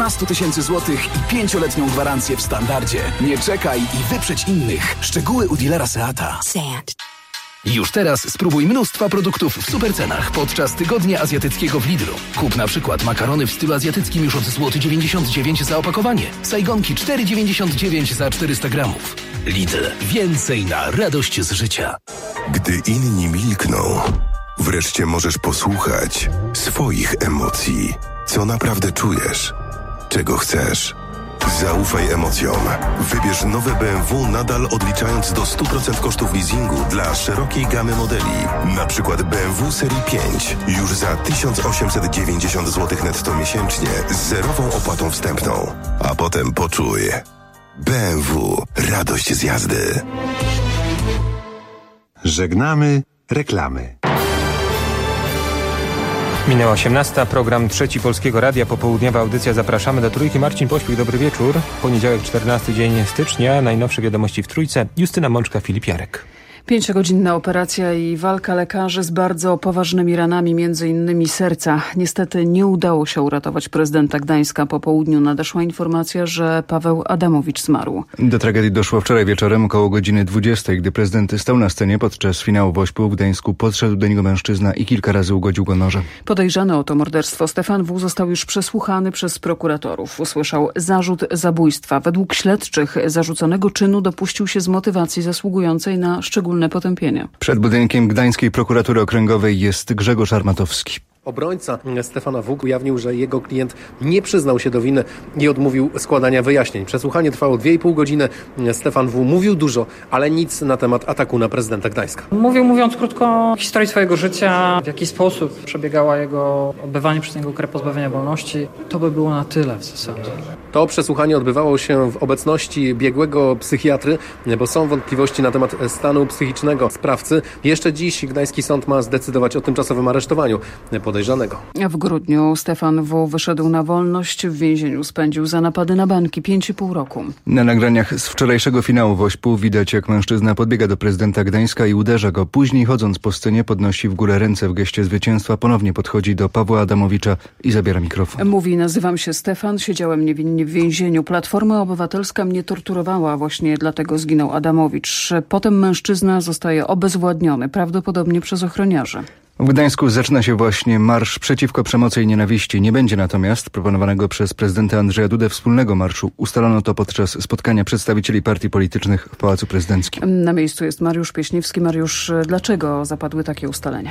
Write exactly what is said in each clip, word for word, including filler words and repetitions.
piętnaście tysięcy złotych i pięcioletnią gwarancję w standardzie. Nie czekaj i wyprzedź innych. Szczegóły u dealera Seata. Seat. Już teraz spróbuj mnóstwa produktów w supercenach podczas Tygodnia Azjatyckiego w Lidlu. Kup na przykład makarony w stylu azjatyckim już od złoty dziewięćdziesiąt dziewięć za opakowanie. Sajgonki cztery dziewięćdziesiąt dziewięć za czterysta gramów. Lidl. Więcej na radość z życia. Gdy inni milkną, wreszcie możesz posłuchać swoich emocji. Co naprawdę czujesz? Czego chcesz? Zaufaj emocjom. Wybierz nowe B M W nadal odliczając do stu procent kosztów leasingu dla szerokiej gamy modeli. Na przykład B M W serii pięć już za tysiąc osiemset dziewięćdziesiąt złotych netto miesięcznie z zerową opłatą wstępną. A potem poczuj. B M W. Radość z jazdy. Żegnamy reklamy. Minęła osiemnasta, program Trzeci Polskiego Radia, popołudniowa audycja. Zapraszamy do Trójki. Marcin Pośpiech, dobry wieczór. Poniedziałek, czternasty dzień stycznia, najnowsze wiadomości w Trójce. Justyna Mączka, Filip Jarek. Pięciogodzinna operacja i walka lekarzy z bardzo poważnymi ranami, między innymi serca. Niestety nie udało się uratować prezydenta Gdańska. Po południu nadeszła informacja, że Paweł Adamowicz zmarł. Do tragedii doszło wczoraj wieczorem około godziny dwudziestej, gdy prezydent stał na scenie podczas finału Wośpu w Gdańsku. Podszedł do niego mężczyzna i kilka razy ugodził go nożem. Podejrzany o to morderstwo Stefan W. został już przesłuchany przez prokuratorów. Usłyszał zarzut zabójstwa. Według śledczych zarzuconego czynu dopuścił się z motywacji zasługującej na szczególne potępienie. Przed budynkiem Gdańskiej Prokuratury Okręgowej jest Grzegorz Armatowski. Obrońca Stefana W. ujawnił, że jego klient nie przyznał się do winy i odmówił składania wyjaśnień. Przesłuchanie trwało dwie i pół godziny. Stefan W. mówił dużo, ale nic na temat ataku na prezydenta Gdańska. Mówił, mówiąc krótko, o historii swojego życia, w jaki sposób przebiegała jego odbywanie przez niego kary pozbawienia wolności. To by było na tyle w zasadzie. To przesłuchanie odbywało się w obecności biegłego psychiatry, bo są wątpliwości na temat stanu psychicznego sprawcy. Jeszcze dziś gdański sąd ma zdecydować o tymczasowym aresztowaniu podejrzanego. W grudniu Stefan W. wyszedł na wolność. W więzieniu spędził za napady na banki pięć i pół roku. Na nagraniach z wczorajszego finału Wośpu widać, jak mężczyzna podbiega do prezydenta Gdańska i uderza go. Później, chodząc po scenie, podnosi w górę ręce w geście zwycięstwa. Ponownie podchodzi do Pawła Adamowicza i zabiera mikrofon. Mówi: nazywam się Stefan, siedziałem niewinnie w więzieniu. Platforma Obywatelska mnie torturowała, właśnie dlatego zginął Adamowicz. Potem mężczyzna zostaje obezwładniony, prawdopodobnie przez ochroniarzy. W Gdańsku zaczyna się właśnie marsz przeciwko przemocy i nienawiści. Nie będzie natomiast proponowanego przez prezydenta Andrzeja Dudę wspólnego marszu. Ustalono to podczas spotkania przedstawicieli partii politycznych w Pałacu Prezydenckim. Na miejscu jest Mariusz Pieśniewski. Mariusz, dlaczego zapadły takie ustalenia?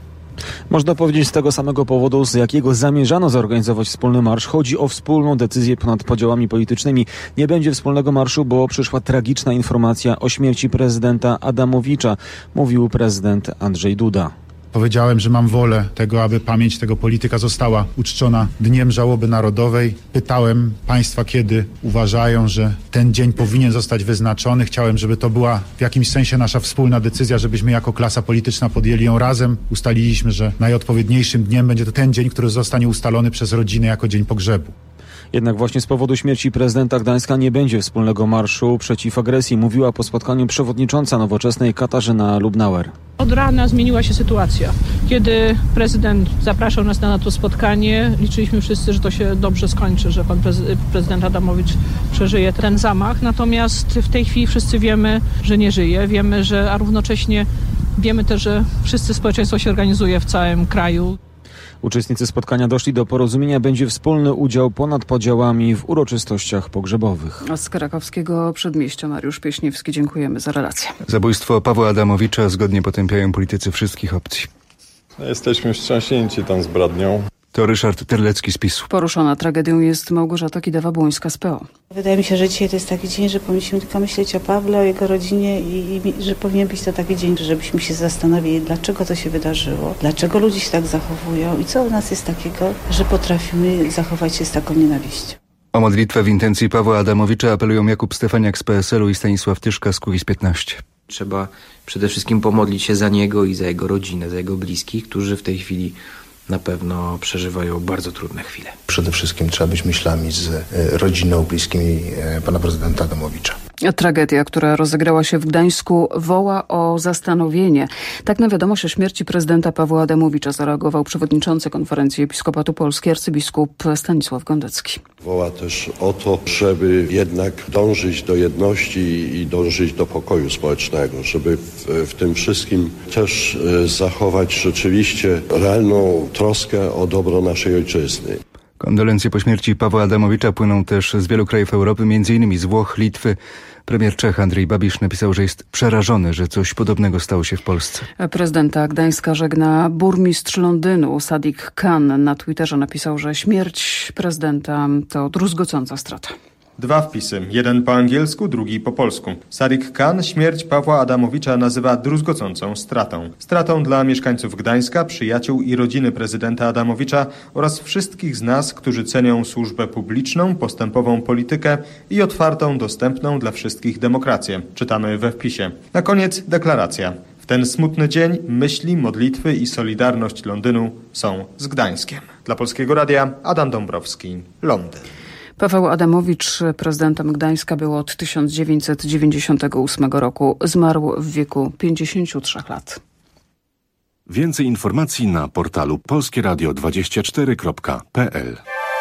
Można powiedzieć z tego samego powodu, z jakiego zamierzano zorganizować wspólny marsz. Chodzi o wspólną decyzję ponad podziałami politycznymi. Nie będzie wspólnego marszu, bo przyszła tragiczna informacja o śmierci prezydenta Adamowicza, mówił prezydent Andrzej Duda. Powiedziałem, że mam wolę tego, aby pamięć tego polityka została uczczona Dniem Żałoby Narodowej. Pytałem państwa, kiedy uważają, że ten dzień powinien zostać wyznaczony. Chciałem, żeby to była w jakimś sensie nasza wspólna decyzja, żebyśmy jako klasa polityczna podjęli ją razem. Ustaliliśmy, że najodpowiedniejszym dniem będzie to ten dzień, który zostanie ustalony przez rodzinę jako dzień pogrzebu. Jednak właśnie z powodu śmierci prezydenta Gdańska nie będzie wspólnego marszu przeciw agresji, mówiła po spotkaniu przewodnicząca Nowoczesnej Katarzyna Lubnauer. Od rana zmieniła się sytuacja. Kiedy prezydent zapraszał nas na to spotkanie, liczyliśmy wszyscy, że to się dobrze skończy, że pan prezydent Adamowicz przeżyje ten zamach. Natomiast w tej chwili wszyscy wiemy, że nie żyje. Wiemy, że, a równocześnie wiemy też, że wszyscy społeczeństwo się organizuje w całym kraju. Uczestnicy spotkania doszli do porozumienia. Będzie wspólny udział ponad podziałami w uroczystościach pogrzebowych. A z krakowskiego przedmieścia Mariusz Pieśniewski, dziękujemy za relację. Zabójstwo Pawła Adamowicza zgodnie potępiają politycy wszystkich opcji. Jesteśmy wstrząśnięci tą zbrodnią. To Ryszard Terlecki z PiSu. Poruszona tragedią jest Małgorzata Kidawa-Błońska z P O. Wydaje mi się, że dzisiaj to jest taki dzień, że powinniśmy tylko myśleć o Pawle, o jego rodzinie i, i że powinien być to taki dzień, żebyśmy się zastanowili, dlaczego to się wydarzyło, dlaczego ludzie się tak zachowują i co u nas jest takiego, że potrafimy zachować się z taką nienawiścią. O modlitwę w intencji Pawła Adamowicza apelują Jakub Stefaniak z P S L u i Stanisław Tyszka z Kukiz piętnaście. Trzeba przede wszystkim pomodlić się za niego i za jego rodzinę, za jego bliskich, którzy w tej chwili na pewno przeżywają bardzo trudne chwile. Przede wszystkim trzeba być myślami z rodziną, bliskimi pana prezydenta Adamowicza. Tragedia, która rozegrała się w Gdańsku, woła o zastanowienie. Tak na wiadomość o śmierci prezydenta Pawła Adamowicza zareagował przewodniczący Konferencji Episkopatu Polski arcybiskup Stanisław Gondecki. Woła też o to, żeby jednak dążyć do jedności i dążyć do pokoju społecznego, żeby w, w tym wszystkim też zachować rzeczywiście realną troskę o dobro naszej ojczyzny. Kondolencje po śmierci Pawła Adamowicza płyną też z wielu krajów Europy, między innymi z Włoch, Litwy. Premier Czech Andrzej Babiš napisał, że jest przerażony, że coś podobnego stało się w Polsce. Prezydenta Gdańska żegna burmistrz Londynu Sadiq Khan. Na Twitterze napisał, że śmierć prezydenta to druzgocąca strata. Dwa wpisy, jeden po angielsku, drugi po polsku. Sadiq Khan śmierć Pawła Adamowicza nazywa druzgocącą stratą. Stratą dla mieszkańców Gdańska, przyjaciół i rodziny prezydenta Adamowicza oraz wszystkich z nas, którzy cenią służbę publiczną, postępową politykę i otwartą, dostępną dla wszystkich demokrację. Czytamy we wpisie. Na koniec deklaracja. W ten smutny dzień myśli, modlitwy i solidarność Londynu są z Gdańskiem. Dla Polskiego Radia Adam Dąbrowski, Londyn. Paweł Adamowicz prezydentem Gdańska był od tysiąc dziewięćset dziewięćdziesiątego ósmego roku. Zmarł w wieku pięćdziesięciu trzech lat. Więcej informacji na portalu polskieradio dwadzieścia cztery kropka p l.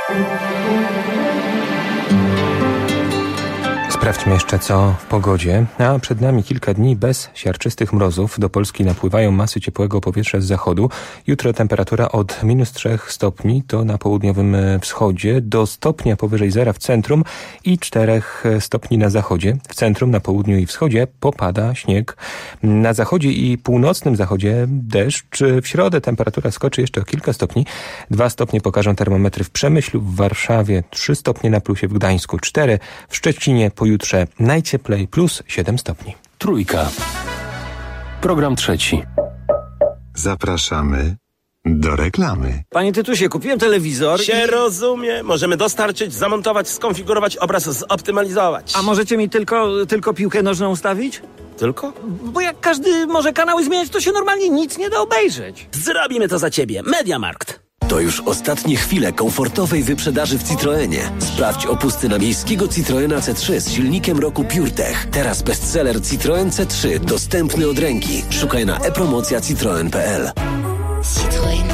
Sprawdźmy jeszcze co w pogodzie, a przed nami kilka dni bez siarczystych mrozów. Do Polski napływają masy ciepłego powietrza z zachodu. Jutro temperatura od minus trzech stopni, to na południowym wschodzie, do stopnia powyżej zera w centrum i czterech stopni na zachodzie. W centrum, na południu i wschodzie popada śnieg. Na zachodzie i północnym zachodzie deszcz. W środę temperatura skoczy jeszcze o kilka stopni. Dwa stopnie pokażą termometry w Przemyślu, w Warszawie, trzy stopnie na plusie w Gdańsku, cztery w Szczecinie, pojutrze najcieplej plus siedem stopni. Trójka. Program trzeci. Zapraszamy do reklamy. Panie Tytusie, kupiłem telewizor się i... rozumie. Możemy dostarczyć, zamontować, skonfigurować, obraz zoptymalizować. A możecie mi tylko, tylko piłkę nożną ustawić? Tylko? Bo jak każdy może kanały zmieniać, to się normalnie nic nie da obejrzeć. Zrobimy to za ciebie. Mediamarkt. To już ostatnie chwile komfortowej wyprzedaży w Citroenie. Sprawdź opusty na miejskiego Citroena C trzy z silnikiem roku PureTech. Teraz bestseller Citroen C trzy, dostępny od ręki. Szukaj na e-promocja citroen kropka p l. Citroen.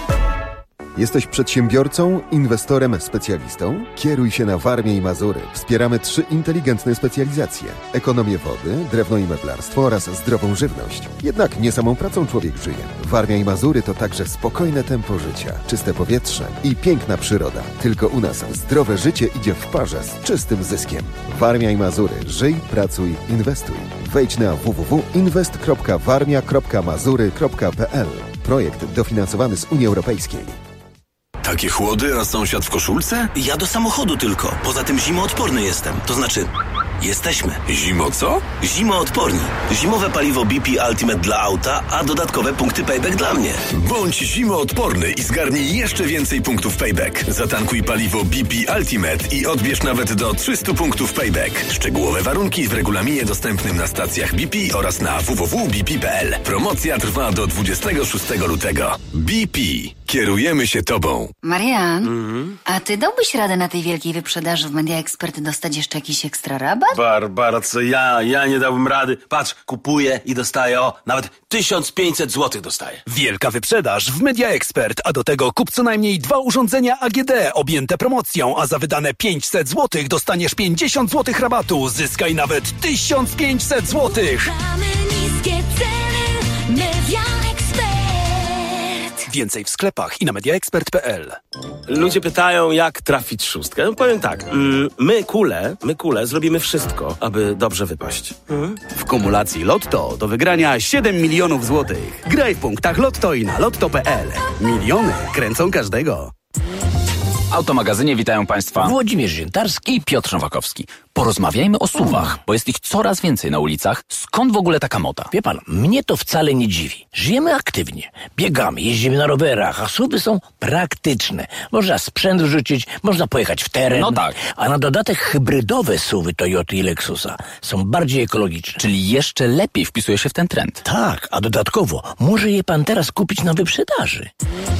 Jesteś przedsiębiorcą, inwestorem, specjalistą? Kieruj się na Warmię i Mazury. Wspieramy trzy inteligentne specjalizacje. Ekonomię wody, drewno i meblarstwo oraz zdrową żywność. Jednak nie samą pracą człowiek żyje. Warmia i Mazury to także spokojne tempo życia, czyste powietrze i piękna przyroda. Tylko u nas zdrowe życie idzie w parze z czystym zyskiem. Warmia i Mazury. Żyj, pracuj, inwestuj. Wejdź na w w w kropka inwest kropka warmia kropka mazury kropka p l. Projekt dofinansowany z Unii Europejskiej. Takie chłody, a sąsiad w koszulce? Ja do samochodu tylko. Poza tym zimoodporny jestem. To znaczy, jesteśmy. Zimo co? Zimoodporni. Zimowe paliwo B P Ultimate dla auta, a dodatkowe punkty payback dla mnie. Bądź zimoodporny i zgarnij jeszcze więcej punktów payback. Zatankuj paliwo B P Ultimate i odbierz nawet do trzysta punktów payback. Szczegółowe warunki w regulaminie dostępnym na stacjach B P oraz na w w w kropka b p kropka p l. Promocja trwa do dwudziestego szóstego lutego. B P. Kierujemy się tobą. Marian, Mhm. a ty dałbyś radę na tej wielkiej wyprzedaży w Media Expert dostać jeszcze jakiś ekstra rabat? Barbara, co ja? Ja nie dałbym rady. Patrz, kupuję i dostaję, o, nawet tysiąc pięćset złotych dostaję. Wielka wyprzedaż w Media Expert, a do tego kup co najmniej dwa urządzenia A G D objęte promocją, a za wydane pięćset złotych dostaniesz pięćdziesiąt złotych rabatu. Zyskaj nawet tysiąc pięćset złotych. Mamy niskie ceny, Media Expert. Więcej w sklepach i na media expert kropka p l. Ludzie pytają, jak trafić szóstkę. No powiem tak, mm, my kule, my kule zrobimy wszystko, aby dobrze wypaść. Mm? W kumulacji Lotto do wygrania siedem milionów złotych. Graj w punktach Lotto i na lotto kropka p l. Miliony kręcą każdego. W Automagazynie witają Państwa Włodzimierz Ziętarski i Piotr Nowakowski. Porozmawiajmy o suwach, bo jest ich coraz więcej na ulicach. Skąd w ogóle taka moda? Wie pan, mnie to wcale nie dziwi. Żyjemy aktywnie, biegamy, jeździmy na rowerach, a suwy są praktyczne. Można sprzęt wrzucić, można pojechać w teren. No tak. A na dodatek hybrydowe suwy Toyoty i Lexusa są bardziej ekologiczne. Czyli jeszcze lepiej wpisuje się w ten trend. Tak, a dodatkowo może je pan teraz kupić na wyprzedaży.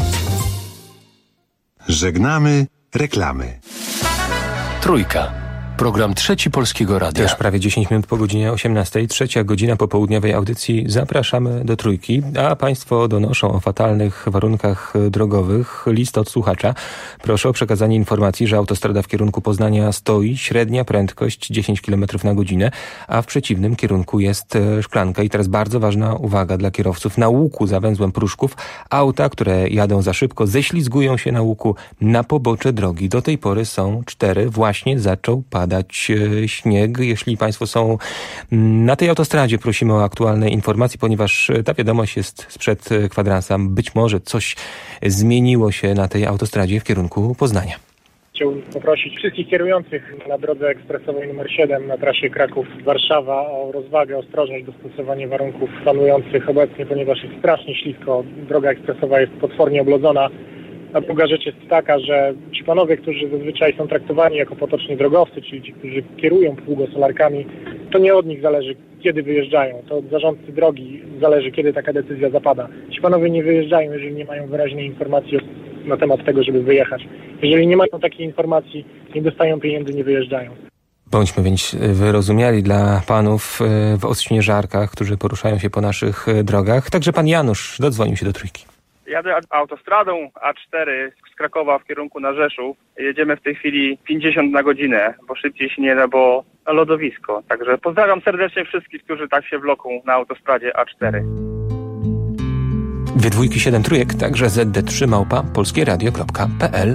Żegnamy reklamy. Trójka. Program Trzeci Polskiego Radia. Też prawie dziesięć minut po godzinie osiemnastej, trzecia godzina popołudniowej audycji. Zapraszamy do Trójki, a Państwo donoszą o fatalnych warunkach drogowych. List od słuchacza. Proszę o przekazanie informacji, że autostrada w kierunku Poznania stoi, średnia prędkość dziesięć kilometrów na godzinę, a w przeciwnym kierunku jest szklanka. I teraz bardzo ważna uwaga dla kierowców. Na łuku za węzłem Pruszków auta, które jadą za szybko, ześlizgują się na łuku na pobocze drogi. Do tej pory są cztery. Właśnie zaczął padać śnieg. Jeśli Państwo są na tej autostradzie, prosimy o aktualne informacje, ponieważ ta wiadomość jest sprzed kwadransa. Być może coś zmieniło się na tej autostradzie w kierunku Poznania. Chciałbym poprosić wszystkich kierujących na drodze ekspresowej numer siedem na trasie Kraków-Warszawa o rozwagę, ostrożność, dostosowanie warunków panujących obecnie, ponieważ jest strasznie ślisko. Droga ekspresowa jest potwornie oblodzona. A druga rzecz jest taka, że ci panowie, którzy zazwyczaj są traktowani jako potoczni drogowcy, czyli ci, którzy kierują pługosolarkami, to nie od nich zależy, kiedy wyjeżdżają. To od zarządcy drogi zależy, kiedy taka decyzja zapada. Ci panowie nie wyjeżdżają, jeżeli nie mają wyraźnej informacji na temat tego, żeby wyjechać. Jeżeli nie mają takiej informacji, nie dostają pieniędzy, nie wyjeżdżają. Bądźmy więc wyrozumiali dla panów w odśnieżarkach, którzy poruszają się po naszych drogach. Także pan Janusz dodzwonił się do Trójki. Jadę autostradą A cztery z Krakowa w kierunku na Rzeszów. Jedziemy w tej chwili pięćdziesiąt na godzinę, bo szybciej się nie da, bo lodowisko. Także pozdrawiam serdecznie wszystkich, którzy tak się wloką na autostradzie A cztery. Dwie dwójki, siedem trójek, także zet de trzy małpa polskieradio kropka pe el.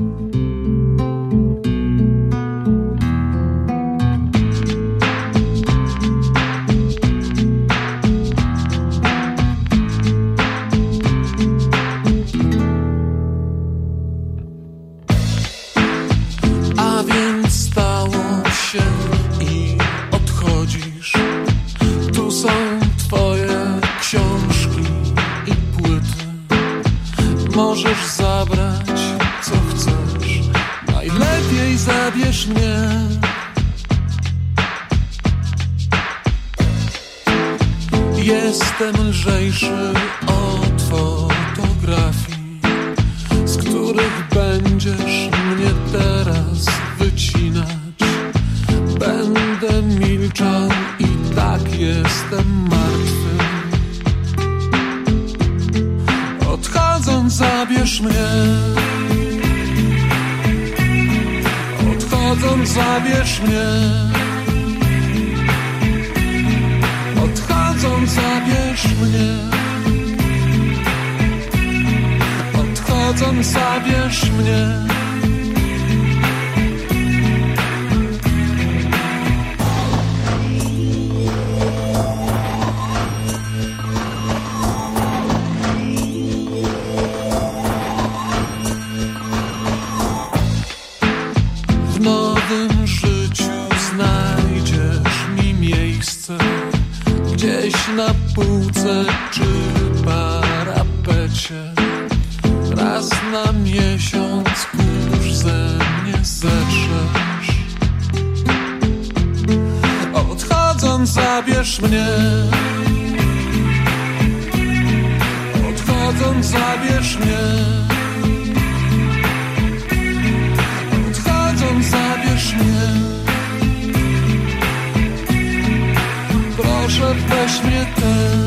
Możesz zabrać, co chcesz. Najlepiej zabierz mnie. Jestem lżejszy od fotografii, z których będziesz mnie teraz wycinać. Będę milczał i tak jestem martwy. Odchodząc zabierz mnie. Odchodząc zabierz mnie. Odchodząc zabierz mnie. Odchodząc zabierz mnie. Na półce czy parapecie, raz na miesiąc kurz ze mnie zetrzesz. Odchodząc zabierz mnie. Odchodząc zabierz mnie. Odchodząc zabierz mnie. Proszę, weź mnie też.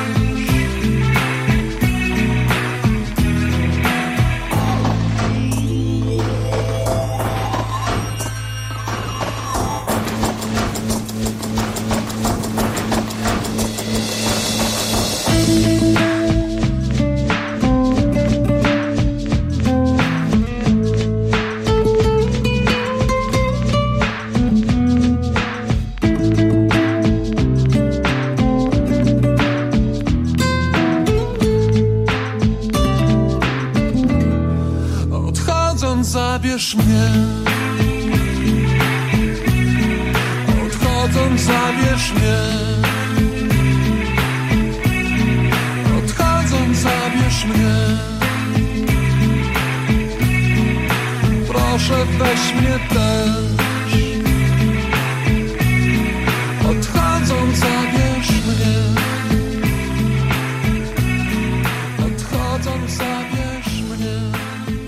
Zabierz mnie. Odchodząc zabierz mnie. Odchodząc zabierz mnie. Proszę weź mnie też. Odchodząc zabierz mnie. Odchodząc zabierz mnie.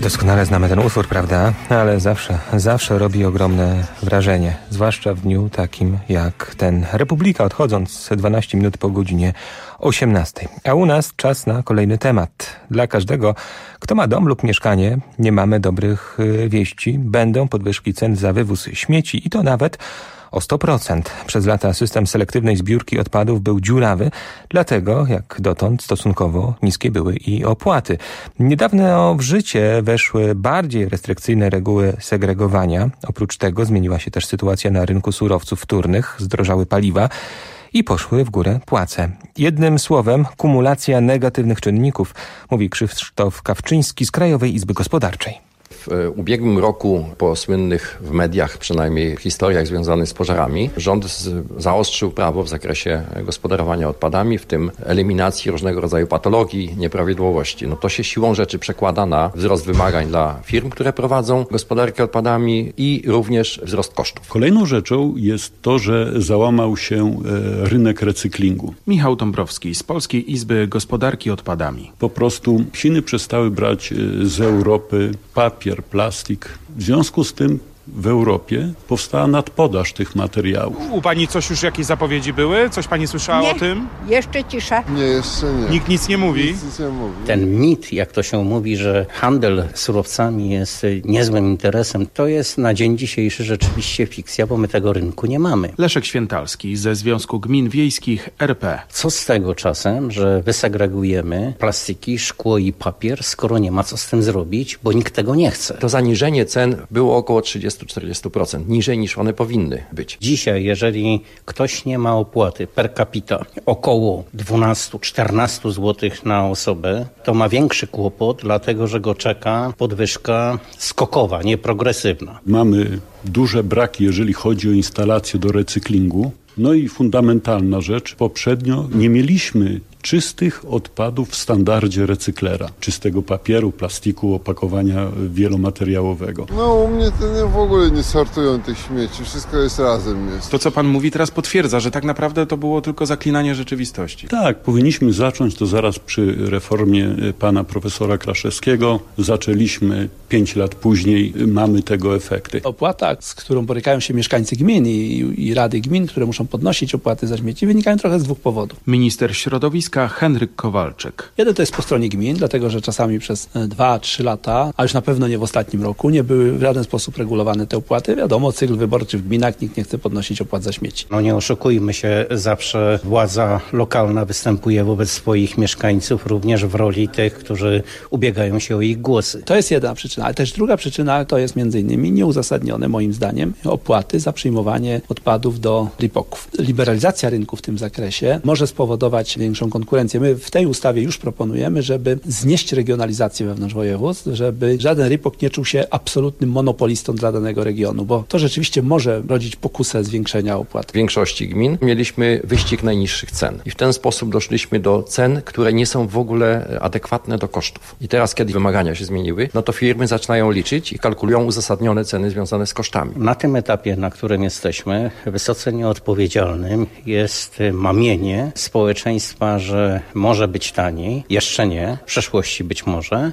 Doskonale znamy ten utwór, prawda? Ale zawsze, zawsze robi ogromne wrażenie. Zwłaszcza w dniu takim jak ten. Republika odchodząc dwanaście minut po godzinie osiemnastej. A u nas czas na kolejny temat. Dla każdego, kto ma dom lub mieszkanie, nie mamy dobrych wieści. Będą podwyżki cen za wywóz śmieci i to nawet o sto procent. Przez lata system selektywnej zbiórki odpadów był dziurawy, dlatego jak dotąd stosunkowo niskie były i opłaty. Niedawno w życie weszły bardziej restrykcyjne reguły segregowania. Oprócz tego zmieniła się też sytuacja na rynku surowców wtórnych, zdrożały paliwa i poszły w górę płace. Jednym słowem kumulacja negatywnych czynników, mówi Krzysztof Kawczyński z Krajowej Izby Gospodarczej. W ubiegłym roku, po słynnych w mediach przynajmniej historiach związanych z pożarami, rząd z, zaostrzył prawo w zakresie gospodarowania odpadami, w tym eliminacji różnego rodzaju patologii, nieprawidłowości. No to się siłą rzeczy przekłada na wzrost wymagań dla firm, które prowadzą gospodarkę odpadami i również wzrost kosztów. Kolejną rzeczą jest to, że załamał się e, rynek recyklingu. Michał Dąbrowski z Polskiej Izby Gospodarki Odpadami. Po prostu Chiny przestały brać e, z Europy papier, plastik. W związku z tym w Europie powstała nadpodaż tych materiałów. U pani coś już, jakieś zapowiedzi były? Coś pani słyszała nie, o tym? Jeszcze cisza. Nie, jeszcze nie. Nikt nic nie mówi? Nic, nic nie mówi. Ten mit, jak to się mówi, że handel surowcami jest niezłym interesem, to jest na dzień dzisiejszy rzeczywiście fikcja, bo my tego rynku nie mamy. Leszek Świętalski ze Związku Gmin Wiejskich R P. Co z tego czasem, że wysegregujemy plastiki, szkło i papier, skoro nie ma co z tym zrobić, bo nikt tego nie chce. To zaniżenie cen było około trzydzieści do czterdziestu procent, niżej niż one powinny być. Dzisiaj, jeżeli ktoś nie ma opłaty per capita około dwanaście do czternastu złotych na osobę, to ma większy kłopot, dlatego że go czeka podwyżka skokowa, nie progresywna. Mamy duże braki, jeżeli chodzi o instalacje do recyklingu. No i fundamentalna rzecz, poprzednio nie mieliśmy czystych odpadów w standardzie recyklera. Czystego papieru, plastiku, opakowania wielomateriałowego. No u mnie to nie, w ogóle nie sortują tych śmieci, wszystko jest razem. Jest. To co pan mówi teraz potwierdza, że tak naprawdę to było tylko zaklinanie rzeczywistości. Tak, powinniśmy zacząć to zaraz przy reformie pana profesora Kraszewskiego. Zaczęliśmy pięć lat później, mamy tego efekty. Opłata, z którą borykają się mieszkańcy gmin i, i rady gmin, które muszą podnosić opłaty za śmieci, wynikają trochę z dwóch powodów. Minister środowiska Henryk Kowalczyk. Jeden to jest po stronie gmin, dlatego że czasami przez dwa trzy lata, a już na pewno nie w ostatnim roku, nie były w żaden sposób regulowane te opłaty. Wiadomo, cykl wyborczy w gminach, nikt nie chce podnosić opłat za śmieci. No nie oszukujmy się, zawsze władza lokalna występuje wobec swoich mieszkańców również w roli tych, którzy ubiegają się o ich głosy. To jest jedna przyczyna, ale też druga przyczyna to jest między innymi nieuzasadnione moim zdaniem opłaty za przyjmowanie odpadów do ripoków. Liberalizacja rynku w tym zakresie może spowodować większą konkurencję. My w tej ustawie już proponujemy, żeby znieść regionalizację wewnątrz województw, żeby żaden ripok nie czuł się absolutnym monopolistą dla danego regionu, bo to rzeczywiście może rodzić pokusę zwiększenia opłat. W większości gmin mieliśmy wyścig najniższych cen i w ten sposób doszliśmy do cen, które nie są w ogóle adekwatne do kosztów. I teraz, kiedy wymagania się zmieniły, no to firmy zaczynają liczyć i kalkulują uzasadnione ceny związane z kosztami. Na tym etapie, na którym jesteśmy, wysoce nieodpowiedzialnym jest mamienie społeczeństwa, że może być taniej, jeszcze nie, w przyszłości być może,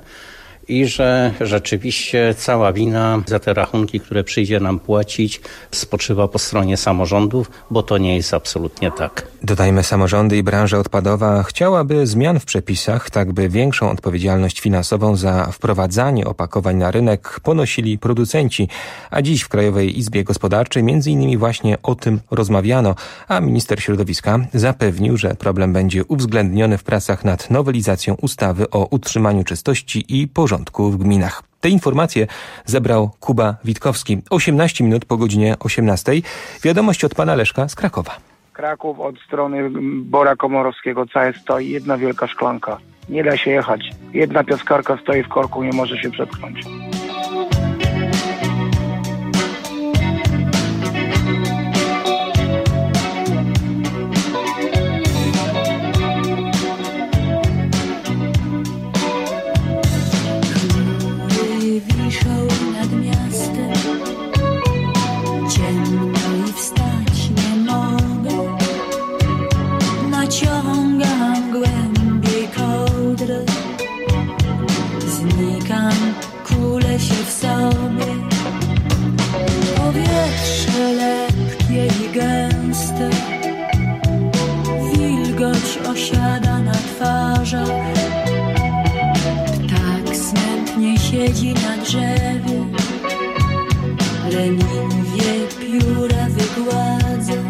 i że rzeczywiście cała wina za te rachunki, które przyjdzie nam płacić, spoczywa po stronie samorządów, bo to nie jest absolutnie tak. Dodajmy, samorządy i branża odpadowa chciałaby zmian w przepisach, tak by większą odpowiedzialność finansową za wprowadzanie opakowań na rynek ponosili producenci. A dziś w Krajowej Izbie Gospodarczej między innymi właśnie o tym rozmawiano, a minister środowiska zapewnił, że problem będzie uwzględniony w pracach nad nowelizacją ustawy o utrzymaniu czystości i porządku w gminach. Te informacje zebrał Kuba Witkowski. osiemnaście minut po godzinie osiemnastej. Wiadomość od pana Leszka z Krakowa. Kraków od strony Bora Komorowskiego całe stoi, jedna wielka szklanka. Nie da się jechać. Jedna piaskarka stoi w korku, nie może się przetknąć. Znikam ku wie, pióra wygładzą.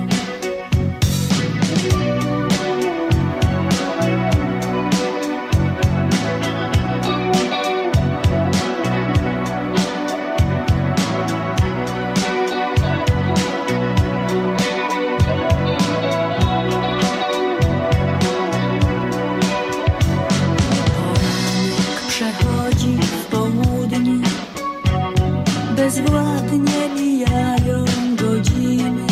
Bezwładnie mijają godziny,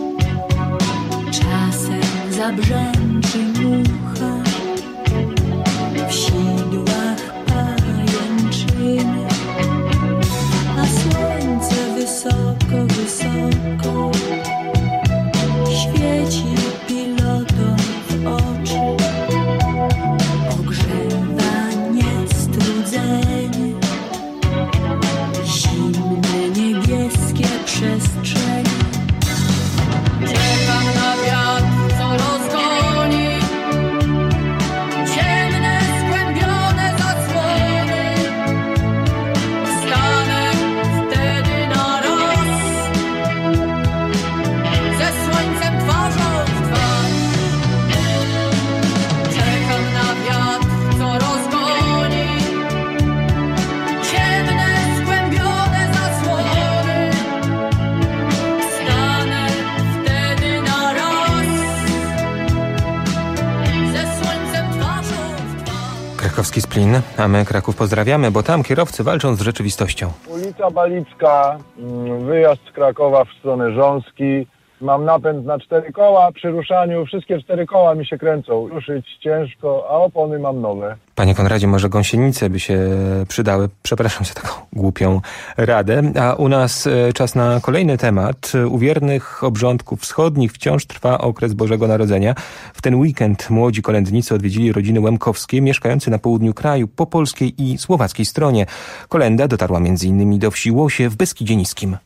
czasem zabrzęczy mucha, w sidłach pajęczyny, a słońce wysoko, wysoko świeci pilotom w oczy, ogrzewa niestrudzenie. Niebieskie przestrzenie. Czekam na wiatr, co rozgoni ciemne, skłębione zasłony. Wstanę wtedy na raz ze słońcem twarzą w twarz. Czekam na wiatr, co rozgoni ciemne, skłębione zasłony. Wstanę wtedy na raz ze słońcem twarzą w twarz. Krakowski Splin, a my Kraków pozdrawiamy, bo tam kierowcy walczą z rzeczywistością. Ulica Balicka, wyjazd z Krakowa w stronę Rząski. Mam napęd na cztery koła, przy ruszaniu wszystkie cztery koła mi się kręcą. Ruszyć ciężko, a opony mam nowe. Panie Konradzie, może gąsienice by się przydały. Przepraszam za taką głupią radę. A u nas czas na kolejny temat. U wiernych obrządków wschodnich wciąż trwa okres Bożego Narodzenia. W ten weekend młodzi kolędnicy odwiedzili rodziny łemkowskie mieszkające na południu kraju po polskiej i słowackiej stronie. Kolenda dotarła między innymi do wsi Łosie w Beskidzie Niskim.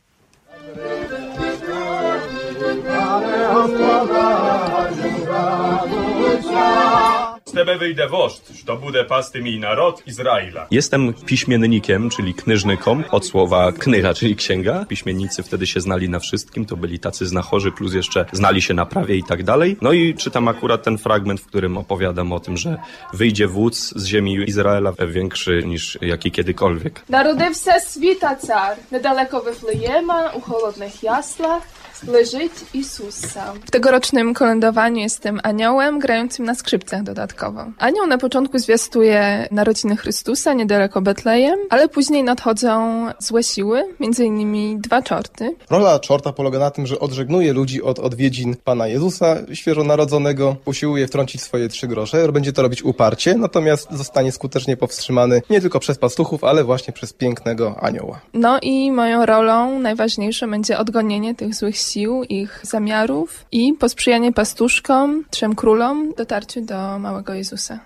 Z tebe wyjdę wождь, to bude pasty mi naród Izraela. Jestem piśmiennikiem, czyli knyżnyką, od słowa knyra, czyli księga. Piśmiennicy wtedy się znali na wszystkim, to byli tacy znachorzy, plus jeszcze znali się na prawie i tak dalej. No i czytam akurat ten fragment, w którym opowiadam o tym, że wyjdzie wódz z ziemi Izraela większy niż jaki kiedykolwiek. Народився світа цар, недалеко Вифлеєма, у холодних яслах. Leżeć Jezus sam. W tegorocznym kolędowaniu jestem aniołem grającym na skrzypcach dodatkowo. Anioł na początku zwiastuje narodziny Chrystusa niedaleko Betlejem, ale później nadchodzą złe siły, między innymi dwa czorty. Rola czorta polega na tym, że odżegnuje ludzi od odwiedzin Pana Jezusa świeżonarodzonego, usiłuje wtrącić swoje trzy grosze, będzie to robić uparcie, natomiast zostanie skutecznie powstrzymany nie tylko przez pastuchów, ale właśnie przez pięknego anioła. No i moją rolą najważniejszą będzie odgonienie tych złych sił, sił, ich zamiarów i posprzyjanie pastuszkom, trzem królom, dotarciu do małego Jezusa.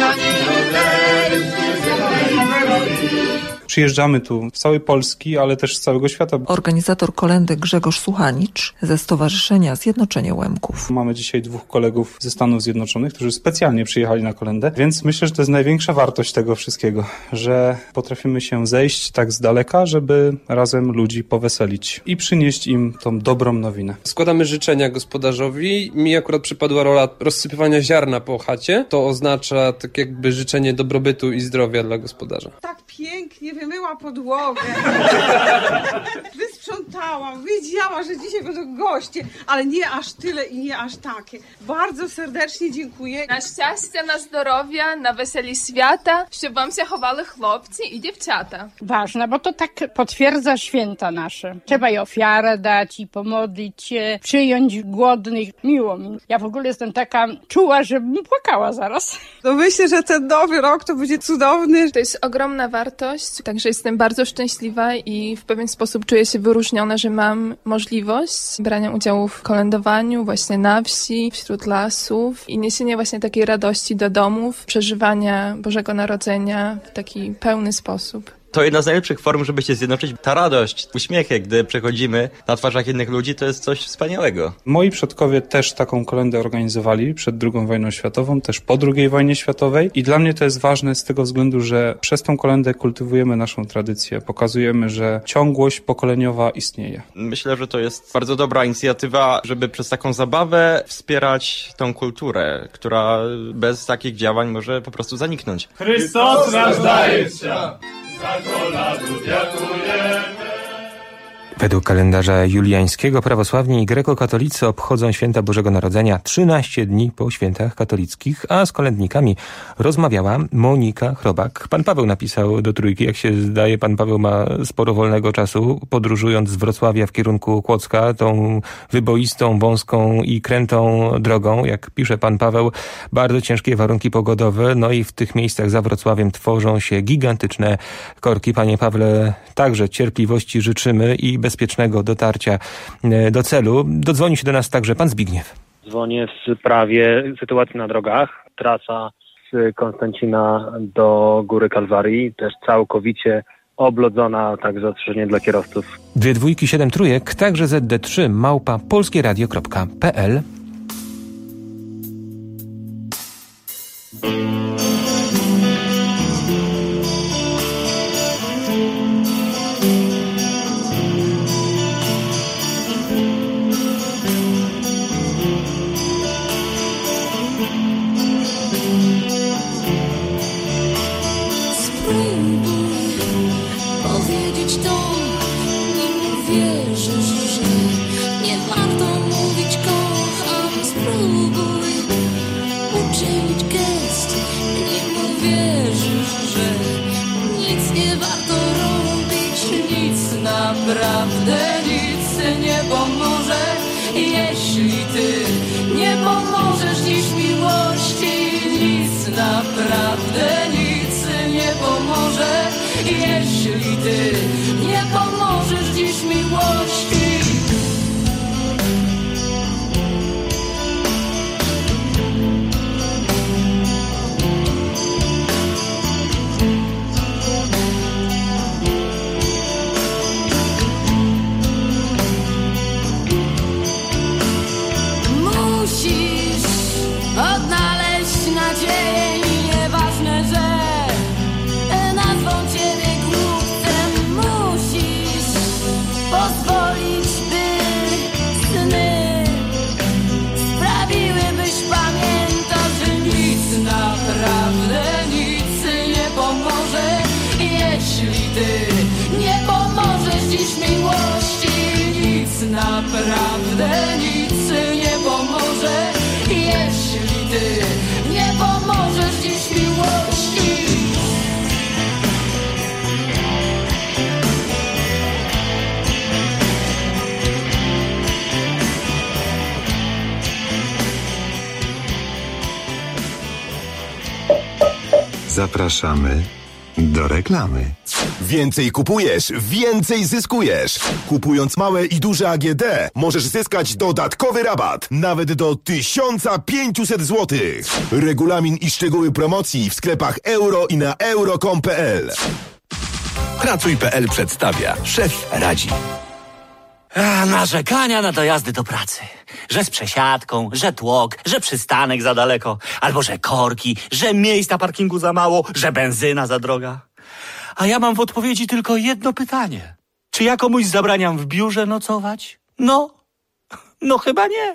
Przyjeżdżamy tu z całej Polski, ale też z całego świata. Organizator kolendy Grzegorz Suchanicz ze Stowarzyszenia Zjednoczenie Łemków. Mamy dzisiaj dwóch kolegów ze Stanów Zjednoczonych, którzy specjalnie przyjechali na kolendę, więc myślę, że to jest największa wartość tego wszystkiego, że potrafimy się zejść tak z daleka, żeby razem ludzi poweselić i przynieść im tą dobrą nowinę. Składamy życzenia gospodarzowi. Mi akurat przypadła rola rozsypywania ziarna po chacie. To oznacza tak jakby życzenie dobrobytu i zdrowia dla gospodarza. Tak pięknie wymyła podłogę. Wysprzątała, wiedziała, że dzisiaj będą goście, ale nie aż tyle i nie aż takie. Bardzo serdecznie dziękuję. Na szczęście, na zdrowia, na weseli świata, щоб вам się chowali chłopcy i dziewczata. Ważne, bo to tak potwierdza święta nasze. Trzeba i ofiarę dać, i pomodlić się, przyjąć głodnych. Miło mi. Ja w ogóle jestem taka czuła, że bym płakała zaraz. No myślę, że ten nowy rok to będzie cudowny. To jest ogromna wartość, także jestem bardzo szczęśliwa i w pewien sposób czuję się wyróżniona, że mam możliwość brania udziału w kolędowaniu właśnie na wsi, wśród lasów i niesienia właśnie takiej radości do domów, przeżywania Bożego Narodzenia w taki pełny sposób. To jedna z najlepszych form, żeby się zjednoczyć. Ta radość, uśmiechy, gdy przechodzimy na twarzach innych ludzi, to jest coś wspaniałego. Moi przodkowie też taką kolędę organizowali przed drugą wojną światową, też po drugiej wojnie światowej i dla mnie to jest ważne z tego względu, że przez tą kolędę kultywujemy naszą tradycję, pokazujemy, że ciągłość pokoleniowa istnieje. Myślę, że to jest bardzo dobra inicjatywa, żeby przez taką zabawę wspierać tą kulturę, która bez takich działań może po prostu zaniknąć. Chrystus nasz daje się, za kolanów dziękujemy. Według kalendarza juliańskiego prawosławni i grekokatolicy obchodzą święta Bożego Narodzenia trzynaście dni po świętach katolickich, a z kolędnikami rozmawiała Monika Chrobak. Pan Paweł napisał do Trójki, jak się zdaje, pan Paweł ma sporo wolnego czasu, podróżując z Wrocławia w kierunku Kłodzka, tą wyboistą, wąską i krętą drogą. Jak pisze pan Paweł, bardzo ciężkie warunki pogodowe, no i w tych miejscach za Wrocławiem tworzą się gigantyczne korki. Panie Pawle, także cierpliwości życzymy i bezpiecznego dotarcia do celu. Dodzwonił się do nas także pan Zbigniew. Dzwonię w sprawie sytuacji na drogach. Trasa z Konstancina do Góry Kalwarii też całkowicie oblodzona, także ostrzeżenie dla kierowców. Dwie dwójki, siedem trójek, także zet de trzy małpa polskieradio kropka pe el. Naprawdę nic nie pomoże, jeśli ty nie pomożesz dziś miłości. Nic, naprawdę nic nie pomoże, jeśli ty nie pomożesz dziś miłości. Naprawdę nic nie pomoże, jeśli ty nie pomożesz dziś miłości. Zapraszamy do reklamy. Więcej kupujesz, więcej zyskujesz. Kupując małe i duże A G D możesz zyskać dodatkowy rabat nawet do tysiąc pięćset złotych. Regulamin i szczegóły promocji w sklepach euro i na euro kropka com kropka pe el. Pracuj kropka pe el przedstawia. Szef radzi. A, narzekania na dojazdy do pracy. Że z przesiadką, że tłok, że przystanek za daleko, albo że korki, że miejsc na parkingu za mało, że benzyna za droga. A ja mam w odpowiedzi tylko jedno pytanie. Czy ja komuś zabraniam w biurze nocować? No, no chyba nie.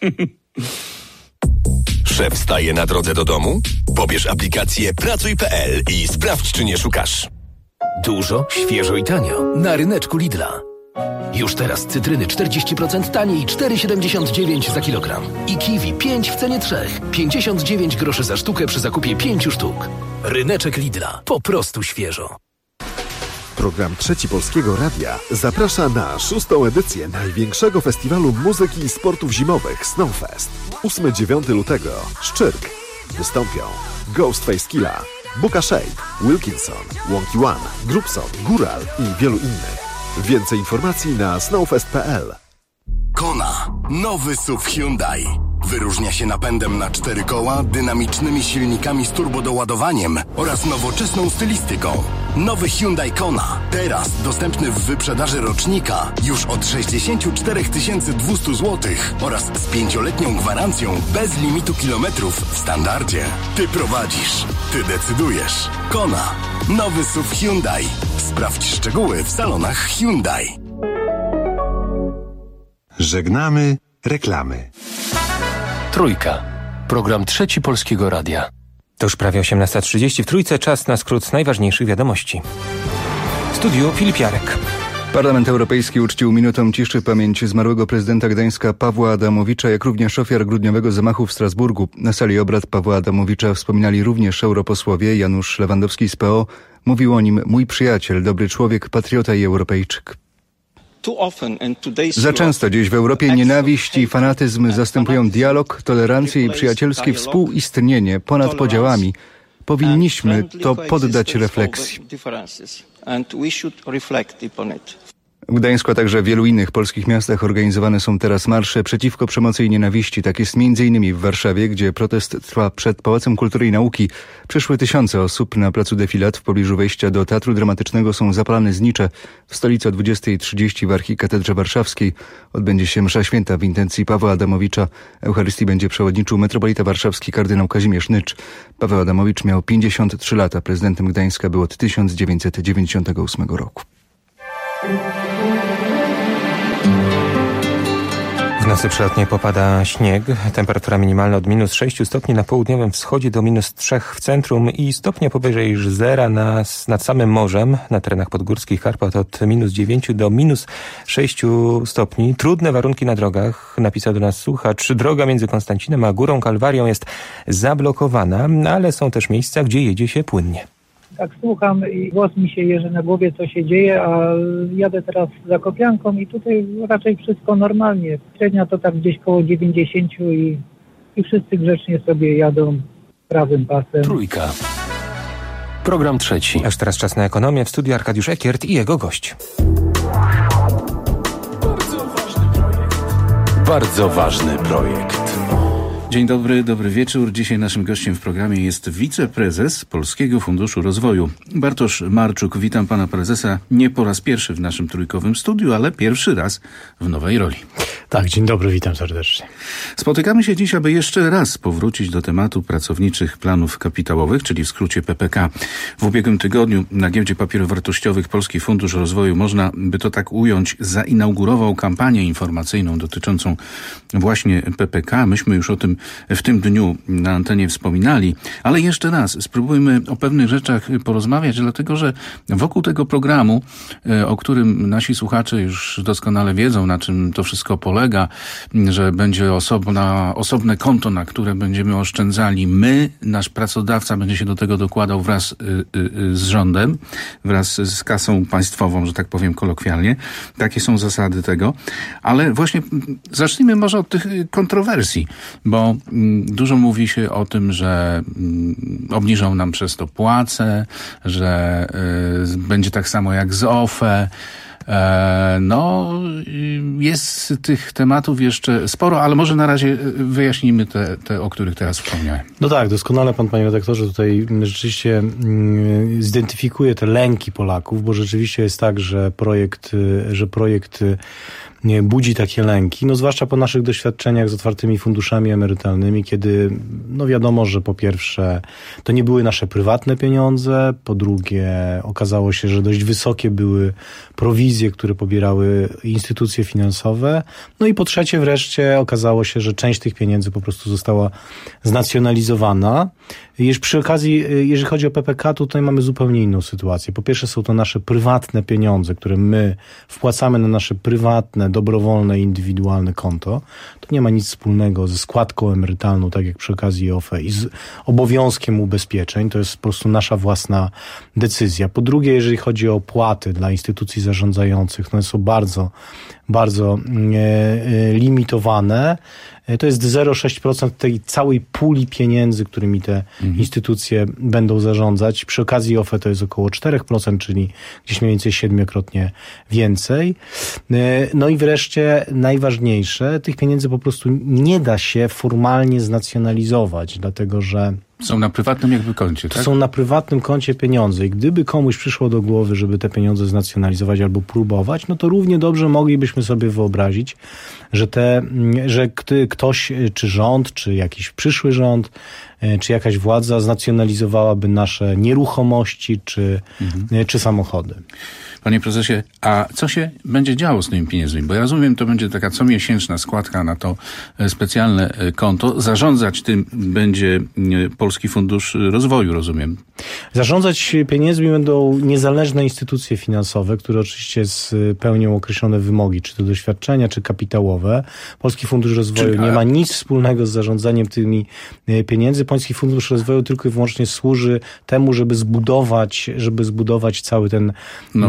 Szef staje na drodze do domu? Pobierz aplikację Pracuj kropka pe el i sprawdź, czy nie szukasz. Dużo, świeżo i tanio. Na ryneczku Lidla. Już teraz cytryny czterdzieści procent taniej, cztery siedemdziesiąt dziewięć za kilogram. I kiwi pięć w cenie trzech, pięćdziesiąt dziewięć groszy za sztukę przy zakupie pięciu sztuk. Ryneczek Lidla. Po prostu świeżo. Program Trzeci Polskiego Radia zaprasza na szóstą edycję największego festiwalu muzyki i sportów zimowych Snowfest. ósmego do dziewiątego lutego. Szczyrk. Wystąpią Ghostface Killa, Buka Shade, Wilkinson, Wonky One, Grubson, Góral i wielu innych. Więcej informacji na snowfest kropka pe el. Kona. Nowy S U V Hyundai. Wyróżnia się napędem na cztery koła, dynamicznymi silnikami z turbodoładowaniem oraz nowoczesną stylistyką. Nowy Hyundai Kona. Teraz dostępny w wyprzedaży rocznika już od sześćdziesiąt cztery tysiące dwieście złotych oraz z pięcioletnią gwarancją bez limitu kilometrów w standardzie. Ty prowadzisz. Ty decydujesz. Kona. Nowy S U V Hyundai. Sprawdź szczegóły w salonach Hyundai. Żegnamy reklamy. Trójka. Program Trzeci Polskiego Radia. To już prawie osiemnasta trzydzieści. W Trójce czas na skrót najważniejszych wiadomości. W studiu Filip Jarek. Parlament Europejski uczcił minutą ciszy pamięć zmarłego prezydenta Gdańska Pawła Adamowicza, jak również ofiar grudniowego zamachu w Strasburgu. Na sali obrad Pawła Adamowicza wspominali również europosłowie. Janusz Lewandowski z P O mówił o nim: mój przyjaciel, dobry człowiek, patriota i Europejczyk. Za często dziś w Europie nienawiść i fanatyzm zastępują dialog, tolerancję i przyjacielskie współistnienie ponad podziałami. Powinniśmy to poddać refleksji. W Gdańsku, a także w wielu innych polskich miastach organizowane są teraz marsze przeciwko przemocy i nienawiści. Tak jest między innymi w Warszawie, gdzie protest trwa przed Pałacem Kultury i Nauki. Przyszły tysiące osób. Na placu Defilat w pobliżu wejścia do Teatru Dramatycznego są zapalane znicze. W stolicy o dwudziestej trzydzieści w Archikatedrze Warszawskiej odbędzie się msza święta w intencji Pawła Adamowicza. Eucharystii będzie przewodniczył metropolita warszawski kardynał Kazimierz Nycz. Paweł Adamowicz miał pięćdziesiąt trzy lata. Prezydentem Gdańska był od tysiąc dziewięćset dziewięćdziesiątego ósmego roku. W nocy przelotnie popada śnieg. Temperatura minimalna od minus sześciu stopni na południowym wschodzie do minus trzech w centrum i stopnia powyżej zera nad, nad samym morzem. Na terenach podgórskich Karpat od minus dziewięciu do minus sześciu stopni. Trudne warunki na drogach, napisał do nas słuchacz. Droga między Konstancinem a Górą Kalwarią jest zablokowana, ale są też miejsca, gdzie jedzie się płynnie. Tak słucham i głos mi się jeży na głowie, co się dzieje, a jadę teraz za Kopianką i tutaj raczej wszystko normalnie. Średnia to tak gdzieś koło dziewięćdziesięciu i, i wszyscy grzecznie sobie jadą prawym pasem. Trójka. Program trzeci. Aż teraz czas na ekonomię. W studiu Arkadiusz Ekiert i jego gość. Bardzo ważny projekt. Bardzo ważny projekt. Dzień dobry, dobry wieczór. Dzisiaj naszym gościem w programie jest wiceprezes Polskiego Funduszu Rozwoju, Bartosz Marczuk. Witam pana prezesa nie po raz pierwszy w naszym trójkowym studiu, ale pierwszy raz w nowej roli. Tak, dzień dobry, witam serdecznie. Spotykamy się dziś, aby jeszcze raz powrócić do tematu pracowniczych planów kapitałowych, czyli w skrócie P P K. W ubiegłym tygodniu na Giełdzie Papierów Wartościowych Polski Fundusz Rozwoju, można by to tak ująć, zainaugurował kampanię informacyjną dotyczącą właśnie P P K. Myśmy już o tym w tym dniu na antenie wspominali, ale jeszcze raz spróbujmy o pewnych rzeczach porozmawiać, dlatego że wokół tego programu, o którym nasi słuchacze już doskonale wiedzą, na czym to wszystko polega, że będzie osobna, osobne konto, na które będziemy oszczędzali my, nasz pracodawca będzie się do tego dokładał wraz y, y, z rządem, wraz z kasą państwową, że tak powiem kolokwialnie. Takie są zasady tego. Ale właśnie zacznijmy może od tych kontrowersji, bo dużo mówi się o tym, że obniżą nam przez to płace, że y, będzie tak samo jak z O F E. E, no, jest tych tematów jeszcze sporo, ale może na razie wyjaśnijmy te, te o których teraz wspomniałem. No tak, doskonale pan, panie redaktorze, tutaj rzeczywiście mm, zidentyfikuje te lęki Polaków, bo rzeczywiście jest tak, że projekt, że projekt nie budzi takie lęki, no zwłaszcza po naszych doświadczeniach z otwartymi funduszami emerytalnymi, kiedy no wiadomo, że po pierwsze to nie były nasze prywatne pieniądze, po drugie okazało się, że dość wysokie były prowizje, które pobierały instytucje finansowe, no i po trzecie wreszcie okazało się, że część tych pieniędzy po prostu została znacjonalizowana. Jeż przy okazji, jeżeli chodzi o P P K, to tutaj mamy zupełnie inną sytuację. Po pierwsze są to nasze prywatne pieniądze, które my wpłacamy na nasze prywatne, dobrowolne, indywidualne konto. To nie ma nic wspólnego ze składką emerytalną, tak jak przy okazji O F E, i z obowiązkiem ubezpieczeń. To jest po prostu nasza własna decyzja. Po drugie, jeżeli chodzi o opłaty dla instytucji zarządzających, no są bardzo, bardzo e, e, limitowane. To jest zero przecinek sześć procent tej całej puli pieniędzy, którymi te mhm. instytucje będą zarządzać. Przy okazji O F E to jest około cztery procent, czyli gdzieś mniej więcej siedmiokrotnie więcej. No i wreszcie najważniejsze, tych pieniędzy po prostu nie da się formalnie znacjonalizować, dlatego że Są na prywatnym jakby koncie, To tak? są na prywatnym koncie pieniądze i gdyby komuś przyszło do głowy, żeby te pieniądze znacjonalizować albo próbować, no to równie dobrze moglibyśmy sobie wyobrazić, że te, że ktoś, czy rząd, czy jakiś przyszły rząd, czy jakaś władza znacjonalizowałaby nasze nieruchomości, czy, mhm. czy samochody. Panie prezesie, a co się będzie działo z tymi pieniędzmi? Bo ja rozumiem, to będzie taka comiesięczna składka na to specjalne konto. Zarządzać tym będzie Polski Fundusz Rozwoju, rozumiem. Zarządzać pieniędzmi będą niezależne instytucje finansowe, które oczywiście spełnią określone wymogi, czy to doświadczenia, czy kapitałowe. Polski Fundusz Rozwoju czy, nie ma nic wspólnego z zarządzaniem tymi pieniędzy. Polski Fundusz Rozwoju tylko i wyłącznie służy temu, żeby zbudować, żeby zbudować cały ten no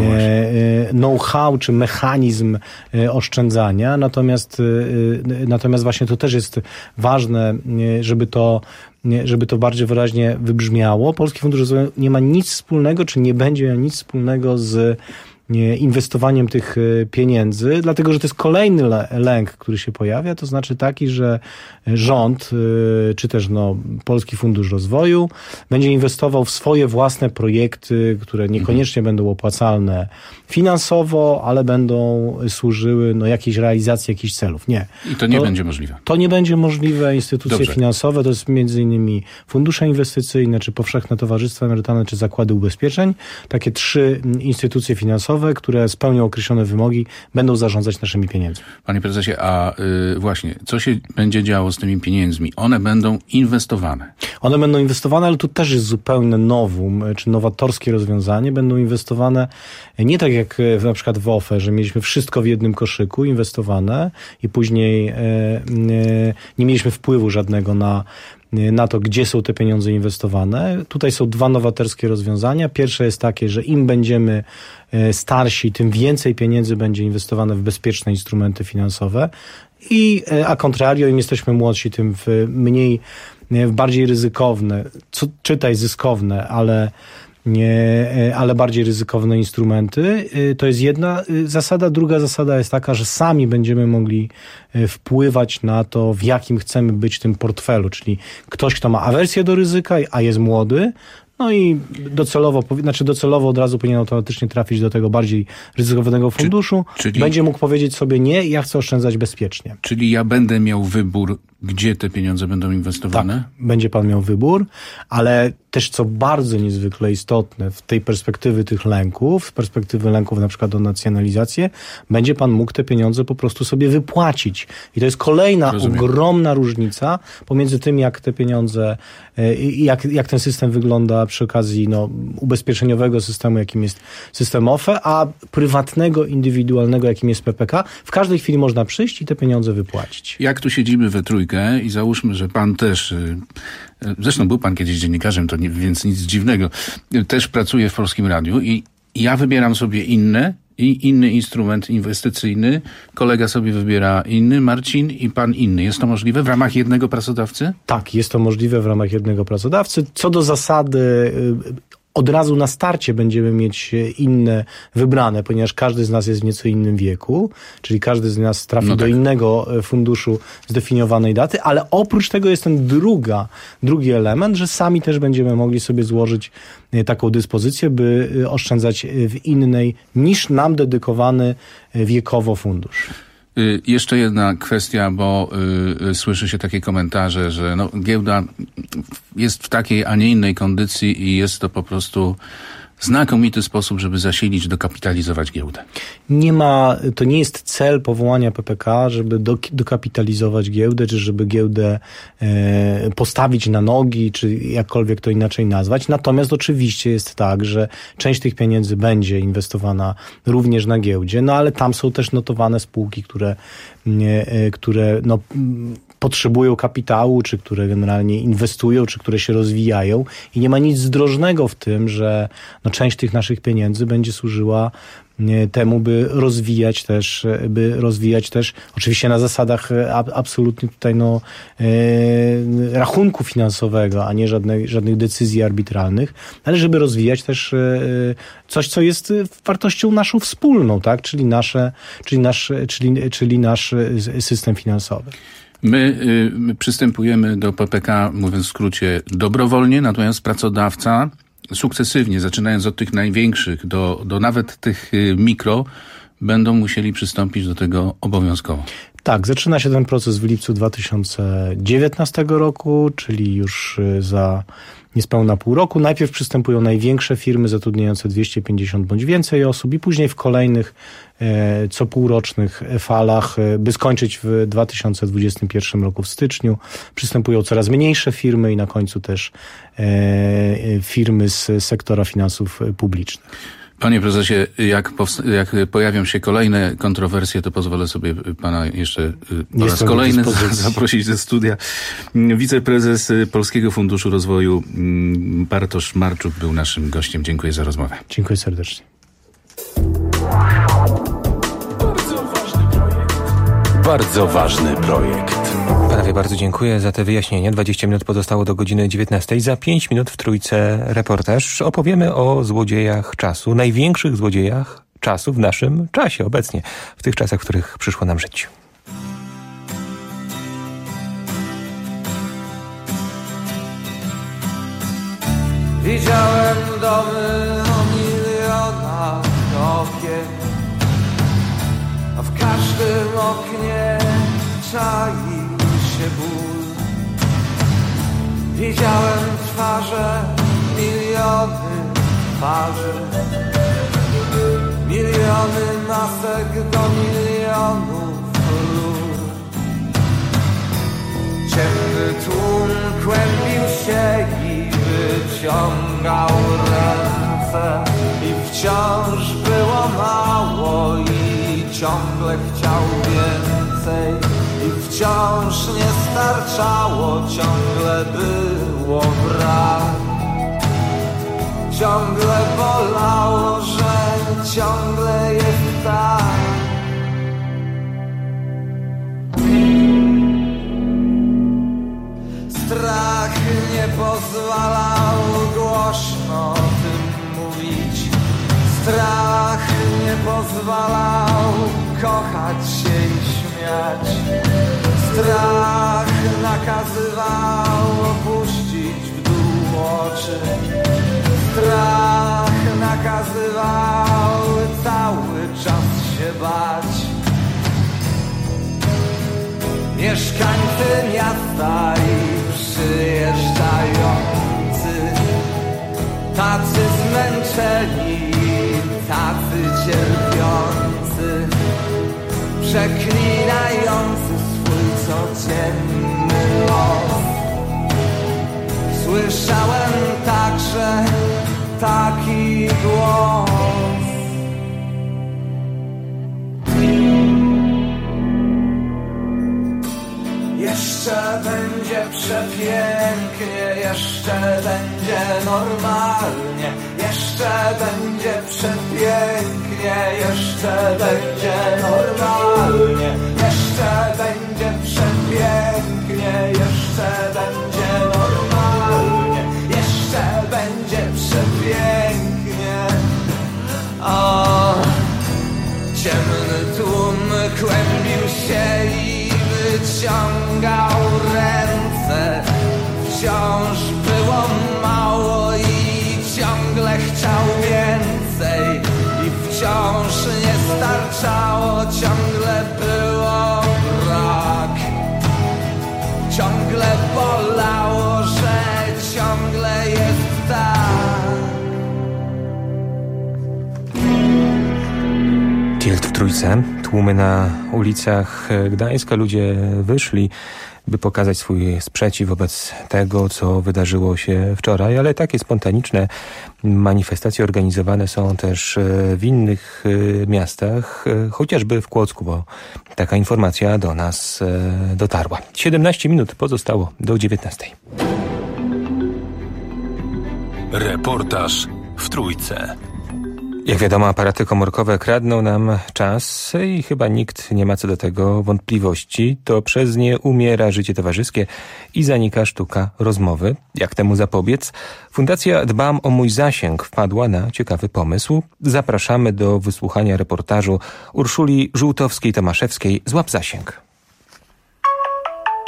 know-how, czy mechanizm oszczędzania. Natomiast, natomiast właśnie to też jest ważne, żeby to żeby to bardziej wyraźnie wybrzmiało. Polski Fundusz Rozwoju nie ma nic wspólnego, czy nie będzie miał nic wspólnego z inwestowaniem tych pieniędzy, dlatego że to jest kolejny lęk, który się pojawia, to znaczy taki, że rząd, czy też no, Polski Fundusz Rozwoju będzie inwestował w swoje własne projekty, które niekoniecznie mhm. będą opłacalne finansowo, ale będą służyły no, jakiejś realizacji jakichś celów. Nie. I to nie to, będzie możliwe. To nie będzie możliwe. Instytucje Dobrze. finansowe to jest między innymi fundusze inwestycyjne, czy powszechne towarzystwa emerytalne, czy zakłady ubezpieczeń. Takie trzy instytucje finansowe, które spełnią określone wymogi, będą zarządzać naszymi pieniędzmi. Panie prezesie, a y, właśnie, co się będzie działo z tymi pieniędzmi? One będą inwestowane. One będą inwestowane, ale tu też jest zupełne nowum, czy nowatorskie rozwiązanie. Będą inwestowane nie tak jak na przykład w O F E, że mieliśmy wszystko w jednym koszyku inwestowane i później e, e, nie mieliśmy wpływu żadnego na na to, gdzie są te pieniądze inwestowane. Tutaj są dwa nowatorskie rozwiązania. Pierwsze jest takie, że im będziemy starsi, tym więcej pieniędzy będzie inwestowane w bezpieczne instrumenty finansowe i a contrario, im jesteśmy młodsi, tym w mniej, w bardziej ryzykowne, co, czytaj zyskowne, ale Nie, ale bardziej ryzykowne instrumenty. To jest jedna zasada. Druga zasada jest taka, że sami będziemy mogli wpływać na to, w jakim chcemy być tym portfelu, czyli ktoś, kto ma awersję do ryzyka, a jest młody, no i docelowo, znaczy docelowo od razu powinien automatycznie trafić do tego bardziej ryzykownego funduszu. Czy, czyli, będzie mógł powiedzieć sobie nie, ja chcę oszczędzać bezpiecznie. Czyli ja będę miał wybór, gdzie te pieniądze będą inwestowane? Tak, będzie pan miał wybór, ale też co bardzo niezwykle istotne w tej perspektywy tych lęków, z perspektywy lęków na przykład o nacjonalizację, będzie pan mógł te pieniądze po prostu sobie wypłacić. I to jest kolejna Rozumiem. ogromna różnica pomiędzy tym, jak te pieniądze, jak, jak ten system wygląda przy okazji no, ubezpieczeniowego systemu, jakim jest system O F E, a prywatnego, indywidualnego, jakim jest P P K. W każdej chwili można przyjść i te pieniądze wypłacić. Jak tu siedzimy we trójkę i załóżmy, że pan też, zresztą był pan kiedyś dziennikarzem, to nie, więc nic dziwnego, też pracuje w Polskim Radiu i ja wybieram sobie inne i inny instrument inwestycyjny, kolega sobie wybiera inny, Marcin i pan inny. Jest to możliwe w ramach jednego pracodawcy? Tak, jest to możliwe w ramach jednego pracodawcy. Co do zasady, od razu na starcie będziemy mieć inne wybrane, ponieważ każdy z nas jest w nieco innym wieku, czyli każdy z nas trafi no tak. do innego funduszu zdefiniowanej daty, ale oprócz tego jest ten druga, drugi element, że sami też będziemy mogli sobie złożyć taką dyspozycję, by oszczędzać w innej niż nam dedykowany wiekowo fundusz. Y, jeszcze jedna kwestia, bo y, y, słyszy się takie komentarze, że no, giełda jest w takiej, a nie innej kondycji i jest to po prostu znakomity sposób, żeby zasilić, dokapitalizować giełdę. Nie ma, to nie jest cel powołania P P K, żeby do, dokapitalizować giełdę, czy żeby giełdę e, postawić na nogi, czy jakkolwiek to inaczej nazwać. Natomiast oczywiście jest tak, że część tych pieniędzy będzie inwestowana również na giełdzie, no ale tam są też notowane spółki, które, e, które no, potrzebują kapitału, czy które generalnie inwestują, czy które się rozwijają i nie ma nic zdrożnego w tym, że no, część tych naszych pieniędzy będzie służyła temu, by rozwijać też, by rozwijać też, oczywiście na zasadach absolutnie tutaj no, e, rachunku finansowego, a nie żadnej, żadnych decyzji arbitralnych, ale żeby rozwijać też e, coś, co jest wartością naszą wspólną, tak, czyli nasze, czyli nasz, czyli, czyli nasz system finansowy. My, y, my przystępujemy do P P K, mówiąc w skrócie, dobrowolnie, natomiast pracodawca sukcesywnie, zaczynając od tych największych do, do nawet tych y, mikro, będą musieli przystąpić do tego obowiązkowo. Tak, zaczyna się ten proces w lipcu dwa tysiące dziewiętnastego roku, czyli już za niespełna pół roku. Najpierw przystępują największe firmy zatrudniające dwieście pięćdziesiąt bądź więcej osób i później w kolejnych e, co półrocznych falach, e, by skończyć w dwa tysiące dwudziestym pierwszym roku w styczniu. Przystępują coraz mniejsze firmy i na końcu też e, firmy z sektora finansów publicznych. Panie prezesie, jak, powst- jak pojawią się kolejne kontrowersje, to pozwolę sobie pana jeszcze po raz kolejny zaprosić do studia. Wiceprezes Polskiego Funduszu Rozwoju Bartosz Marczuk był naszym gościem. Dziękuję za rozmowę. Dziękuję serdecznie. Bardzo ważny projekt. Panowie, bardzo dziękuję za te wyjaśnienia. dwadzieścia minut pozostało do godziny dziewiętnastej. Za pięć minut w Trójce reportaż. Opowiemy o złodziejach czasu, największych złodziejach czasu w naszym czasie obecnie, w tych czasach, w których przyszło nam żyć. Widziałem domy o milionach okien, a w każdym oknie czai się ból. Widziałem twarze, miliony twarzy, miliony masek do milionów ról. Ciemny tłum kłębił się i wyciągał ręce i wciąż było mało i ciągle chciał więcej. I wciąż nie starczało, ciągle było brak. Ciągle bolało, że ciągle jest tak. Strach nie pozwalał głośno o tym mówić. Strach nie pozwalał kochać się i śmiać. Strach nakazywał opuścić w dół oczy. Strach nakazywał cały czas się bać. Mieszkańcy miasta i przyjeżdżający, tacy zmęczeni, tacy cierpiący, przeklinający swój codzienny los. Słyszałem także taki głos. Jeszcze będzie przepięknie, jeszcze będzie normalnie, jeszcze będzie przepięknie, jeszcze będzie normalnie, jeszcze będzie przepięknie, jeszcze będzie normalnie, jeszcze będzie przepięknie. O, ciemny tłum kłębił się i wyciągał ręce. Wciąż było mało i ciągle chciał więcej. I wciąż nie starczało, ciągle było brak. Ciągle bolało, że ciągle jest tak. Tilt w Trójce. Tłumy na ulicach Gdańska. Ludzie wyszli, by pokazać swój sprzeciw wobec tego, co wydarzyło się wczoraj, ale takie spontaniczne manifestacje organizowane są też w innych miastach, chociażby w Kłodzku, bo taka informacja do nas dotarła. siedemnaście minut pozostało do dziewiętnastej. Reportaż w Trójce. Jak wiadomo, aparaty komórkowe kradną nam czas i chyba nikt nie ma co do tego wątpliwości. To przez nie umiera życie towarzyskie i zanika sztuka rozmowy. Jak temu zapobiec? Fundacja Dbam o mój zasięg wpadła na ciekawy pomysł. Zapraszamy do wysłuchania reportażu Urszuli Żółtowskiej-Tomaszewskiej Złap zasięg.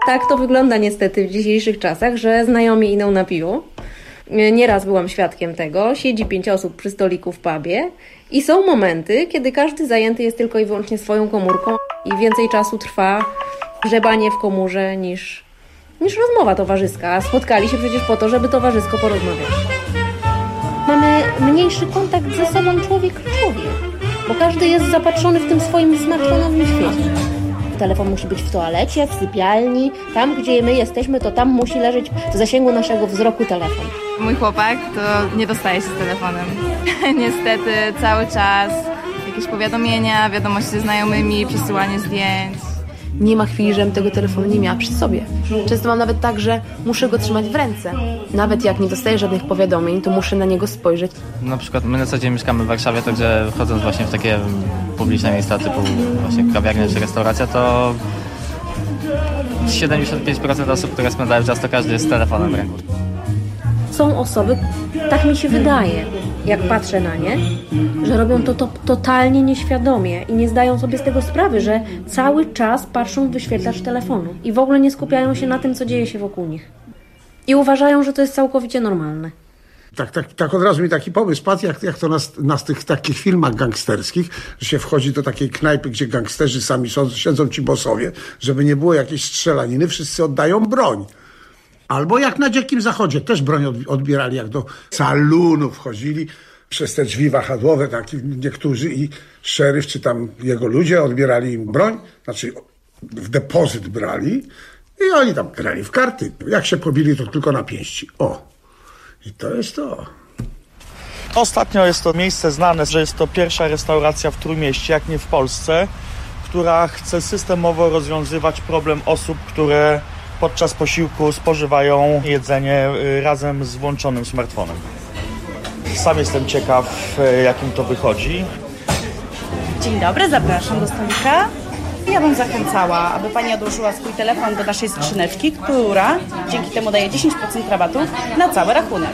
Tak to wygląda niestety w dzisiejszych czasach, że znajomi idą na piwo. Nieraz byłam świadkiem tego. Siedzi pięć osób przy stoliku w pubie i są momenty, kiedy każdy zajęty jest tylko i wyłącznie swoją komórką i więcej czasu trwa grzebanie w komórze niż, niż rozmowa towarzyska. A spotkali się przecież po to, żeby towarzysko porozmawiać. Mamy mniejszy kontakt ze sobą człowiek-człowiek, bo każdy jest zapatrzony w tym swoim smartfonowym świecie. Telefon musi być w toalecie, w sypialni. Tam, gdzie my jesteśmy, to tam musi leżeć w zasięgu naszego wzroku telefon. Mój chłopak to nie dostaje się z telefonem. Niestety cały czas jakieś powiadomienia, wiadomości ze znajomymi, przesyłanie zdjęć. Nie ma chwili, żebym tego telefonu nie miała przy sobie. Często mam nawet tak, że muszę go trzymać w ręce. Nawet jak nie dostaję żadnych powiadomień, to muszę na niego spojrzeć. Na przykład my na co dzień mieszkamy w Warszawie, także chodząc właśnie w takie publiczne miejsca typu właśnie kawiarnia czy restauracja, to siedemdziesiąt pięć procent osób, które spędzają czas, to każdy jest z telefonem w ręku. Są osoby, tak mi się wydaje, jak patrzę na nie, że robią to, to totalnie nieświadomie i nie zdają sobie z tego sprawy, że cały czas patrzą w wyświetlacz telefonu i w ogóle nie skupiają się na tym, co dzieje się wokół nich. I uważają, że to jest całkowicie normalne. Tak, tak, tak od razu mi taki pomysł padł, jak, jak to na, na tych takich filmach gangsterskich, że się wchodzi do takiej knajpy, gdzie gangsterzy sami są, siedzą ci bossowie, żeby nie było jakiejś strzelaniny, wszyscy oddają broń. Albo jak na Dzikim Zachodzie, też broń odbierali, jak do salonu wchodzili przez te drzwi wahadłowe, taki niektórzy i szeryf, czy tam jego ludzie odbierali im broń, znaczy w depozyt brali i oni tam grali w karty. Jak się pobili, to tylko na pięści. O, i to jest to. Ostatnio jest to miejsce znane, że jest to pierwsza restauracja w Trójmieście, jak nie w Polsce, która chce systemowo rozwiązywać problem osób, które podczas posiłku spożywają jedzenie razem z włączonym smartfonem. Sam jestem ciekaw, jakim to wychodzi. Dzień dobry, zapraszam do stolika. Ja bym zachęcała, aby Pani odłożyła swój telefon do naszej skrzyneczki, która dzięki temu daje dziesięć procent rabatu na cały rachunek.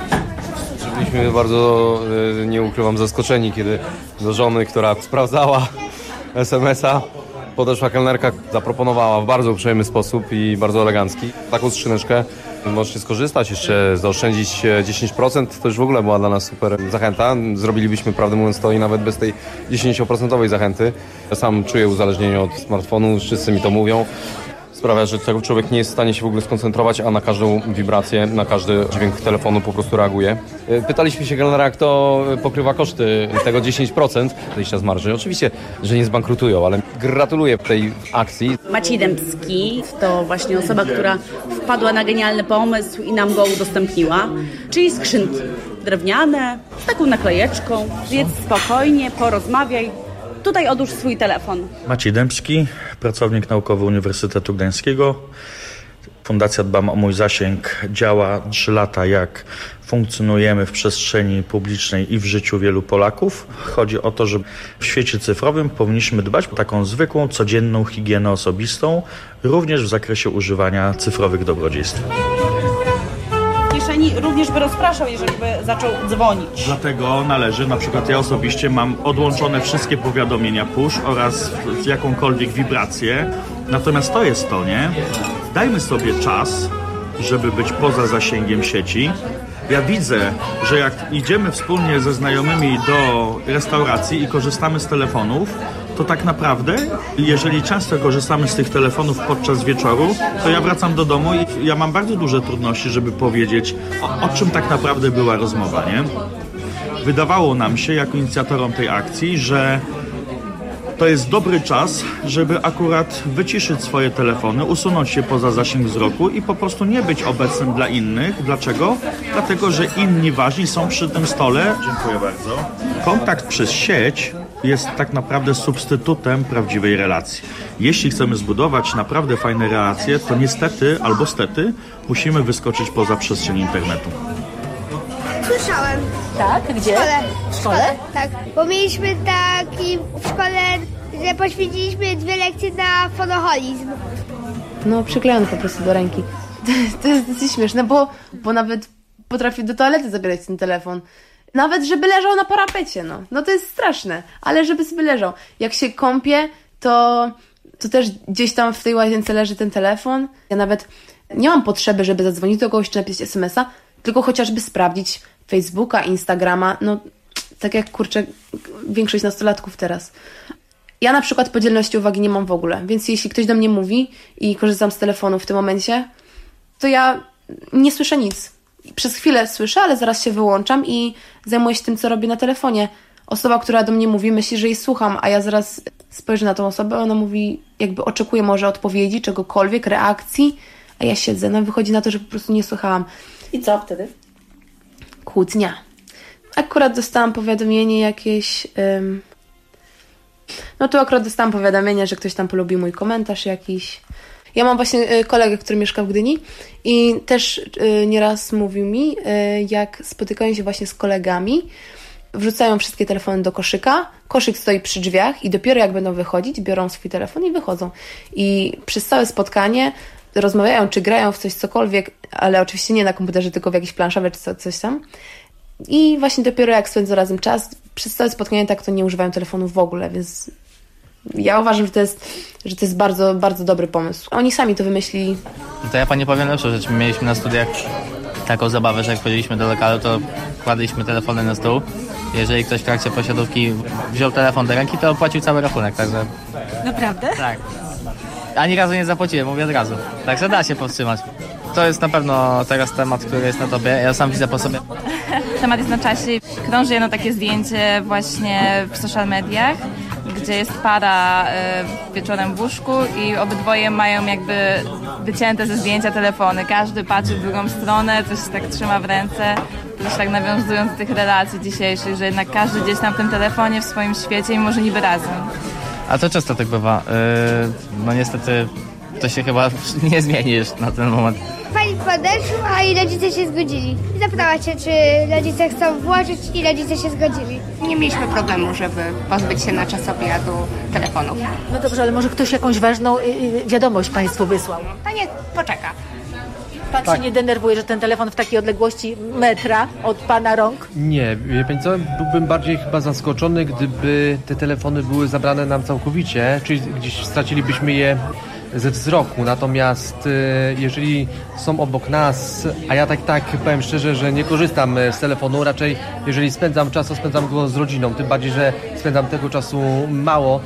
Byliśmy bardzo, nie ukrywam, zaskoczeni, kiedy do żony, która sprawdzała es em es a, podeszła kelnerka, zaproponowała w bardzo uprzejmy sposób i bardzo elegancki taką skrzyneczkę. Możecie skorzystać, jeszcze zaoszczędzić dziesięć procent. To już w ogóle była dla nas super zachęta. Zrobilibyśmy, prawdę mówiąc, to i nawet bez tej dziesięcioprocentowej zachęty. Ja sam czuję uzależnienie od smartfonu, wszyscy mi to mówią. Sprawia, że człowiek nie jest w stanie się w ogóle skoncentrować, a na każdą wibrację, na każdy dźwięk telefonu po prostu reaguje. Pytaliśmy się kelnera, jak to pokrywa koszty tego dziesięć procent zejścia z marży. Oczywiście, że nie zbankrutują, ale gratuluję tej akcji. Maciej Dębski to właśnie osoba, która wpadła na genialny pomysł i nam go udostępniła, czyli skrzynki drewniane, z taką naklejeczką, więc spokojnie, porozmawiaj. Tutaj odłóż swój telefon. Maciej Dębski, pracownik naukowy Uniwersytetu Gdańskiego. Fundacja Dbam o mój zasięg działa trzy lata, jak funkcjonujemy w przestrzeni publicznej i w życiu wielu Polaków. Chodzi o to, że w świecie cyfrowym powinniśmy dbać o taką zwykłą, codzienną higienę osobistą, również w zakresie używania cyfrowych dobrodziejstw. Również by rozpraszał, jeżeli by zaczął dzwonić. Dlatego należy, na przykład ja osobiście mam odłączone wszystkie powiadomienia push oraz jakąkolwiek wibrację. Natomiast to jest to, nie? Dajmy sobie czas, żeby być poza zasięgiem sieci. Ja widzę, że jak idziemy wspólnie ze znajomymi do restauracji i korzystamy z telefonów, to tak naprawdę, jeżeli często korzystamy z tych telefonów podczas wieczoru, to ja wracam do domu i ja mam bardzo duże trudności, żeby powiedzieć, o, o czym tak naprawdę była rozmowa, nie? Wydawało nam się, jako inicjatorom tej akcji, że to jest dobry czas, żeby akurat wyciszyć swoje telefony, usunąć się poza zasięg wzroku i po prostu nie być obecnym dla innych. Dlaczego? Dlatego, że inni ważni są przy tym stole. Dziękuję bardzo. Kontakt przez sieć jest tak naprawdę substytutem prawdziwej relacji. Jeśli chcemy zbudować naprawdę fajne relacje, to niestety albo stety musimy wyskoczyć poza przestrzeń internetu. Słyszałem. Tak? Gdzie? W szkole. W szkole? Tak, bo mieliśmy taki w szkole, że poświęciliśmy dwie lekcje na fonoholizm. No, przyklejony po prostu do ręki. To jest dosyć śmieszne, bo, bo nawet potrafię do toalety zabierać ten telefon. Nawet żeby leżał na parapecie, no. No to jest straszne, ale żeby sobie leżał. Jak się kąpię, to to też gdzieś tam w tej łazience leży ten telefon. Ja nawet nie mam potrzeby, żeby zadzwonić do kogoś czy napisać es em es a, tylko chociażby sprawdzić Facebooka, Instagrama, no tak jak, kurczę, większość nastolatków teraz. Ja na przykład podzielności uwagi nie mam w ogóle, więc jeśli ktoś do mnie mówi i korzystam z telefonu w tym momencie, to ja nie słyszę nic. Przez chwilę słyszę, ale zaraz się wyłączam i zajmuję się tym, co robię na telefonie. Osoba, która do mnie mówi, myśli, że jej słucham, a ja zaraz spojrzę na tą osobę, ona mówi, jakby oczekuje może odpowiedzi, czegokolwiek, reakcji, a ja siedzę. No wychodzi na to, że po prostu nie słuchałam. I co wtedy? Kłótnia. Akurat dostałam powiadomienie jakieś... Ym... No tu akurat dostałam powiadomienie, że ktoś tam polubił mój komentarz jakiś. Ja mam właśnie kolegę, który mieszka w Gdyni i też nieraz mówił mi, jak spotykają się właśnie z kolegami, wrzucają wszystkie telefony do koszyka, koszyk stoi przy drzwiach i dopiero jak będą wychodzić, biorą swój telefon i wychodzą. I przez całe spotkanie rozmawiają, czy grają w coś, cokolwiek, ale oczywiście nie na komputerze, tylko w jakiejś planszowej czy co, coś tam. I właśnie dopiero jak spędzą razem czas, przez całe spotkanie tak to nie używają telefonu w ogóle, więc ja uważam, że to jest, że to jest bardzo, bardzo dobry pomysł. Oni sami to wymyślili. To ja pani powiem lepszą rzecz. Mieliśmy na studiach taką zabawę, że jak chodziliśmy do lokalu, to kładliśmy telefony na stół. Jeżeli ktoś w trakcie posiadówki wziął telefon do ręki, to opłacił cały rachunek, także... Naprawdę? Tak. Ani razu nie zapłaciłem, mówię od razu. Także da się powstrzymać. To jest na pewno teraz temat, który jest na tobie. Ja sam widzę po sobie. Temat jest na czasie. Krąży jedno takie zdjęcie właśnie w social mediach, gdzie jest para y, wieczorem w łóżku i obydwoje mają jakby wycięte ze zdjęcia telefony. Każdy patrzy w drugą stronę, coś tak trzyma w ręce. Też tak nawiązując do tych relacji dzisiejszych, że jednak każdy gdzieś tam w tym telefonie, w swoim świecie i może niby razem. A to często tak bywa. Yy, no niestety to się chyba nie zmieni już na ten moment. Pani podeszła i rodzice się zgodzili. Zapytała się, czy rodzice chcą włożyć i rodzice się zgodzili. Nie mieliśmy problemu, żeby pozbyć się na czas obiadu telefonów. No dobrze, ale może ktoś jakąś ważną wiadomość państwu wysłał? To nie, poczeka. Pan tak. się nie denerwuje, że ten telefon w takiej odległości metra od pana rąk? Nie, wie pani co, byłbym bardziej chyba zaskoczony, gdyby te telefony były zabrane nam całkowicie, czyli gdzieś stracilibyśmy je ze wzroku, natomiast jeżeli są obok nas, a ja tak tak powiem szczerze, że nie korzystam z telefonu, raczej jeżeli spędzam czas, to spędzam go z rodziną, tym bardziej, że spędzam tego czasu mało,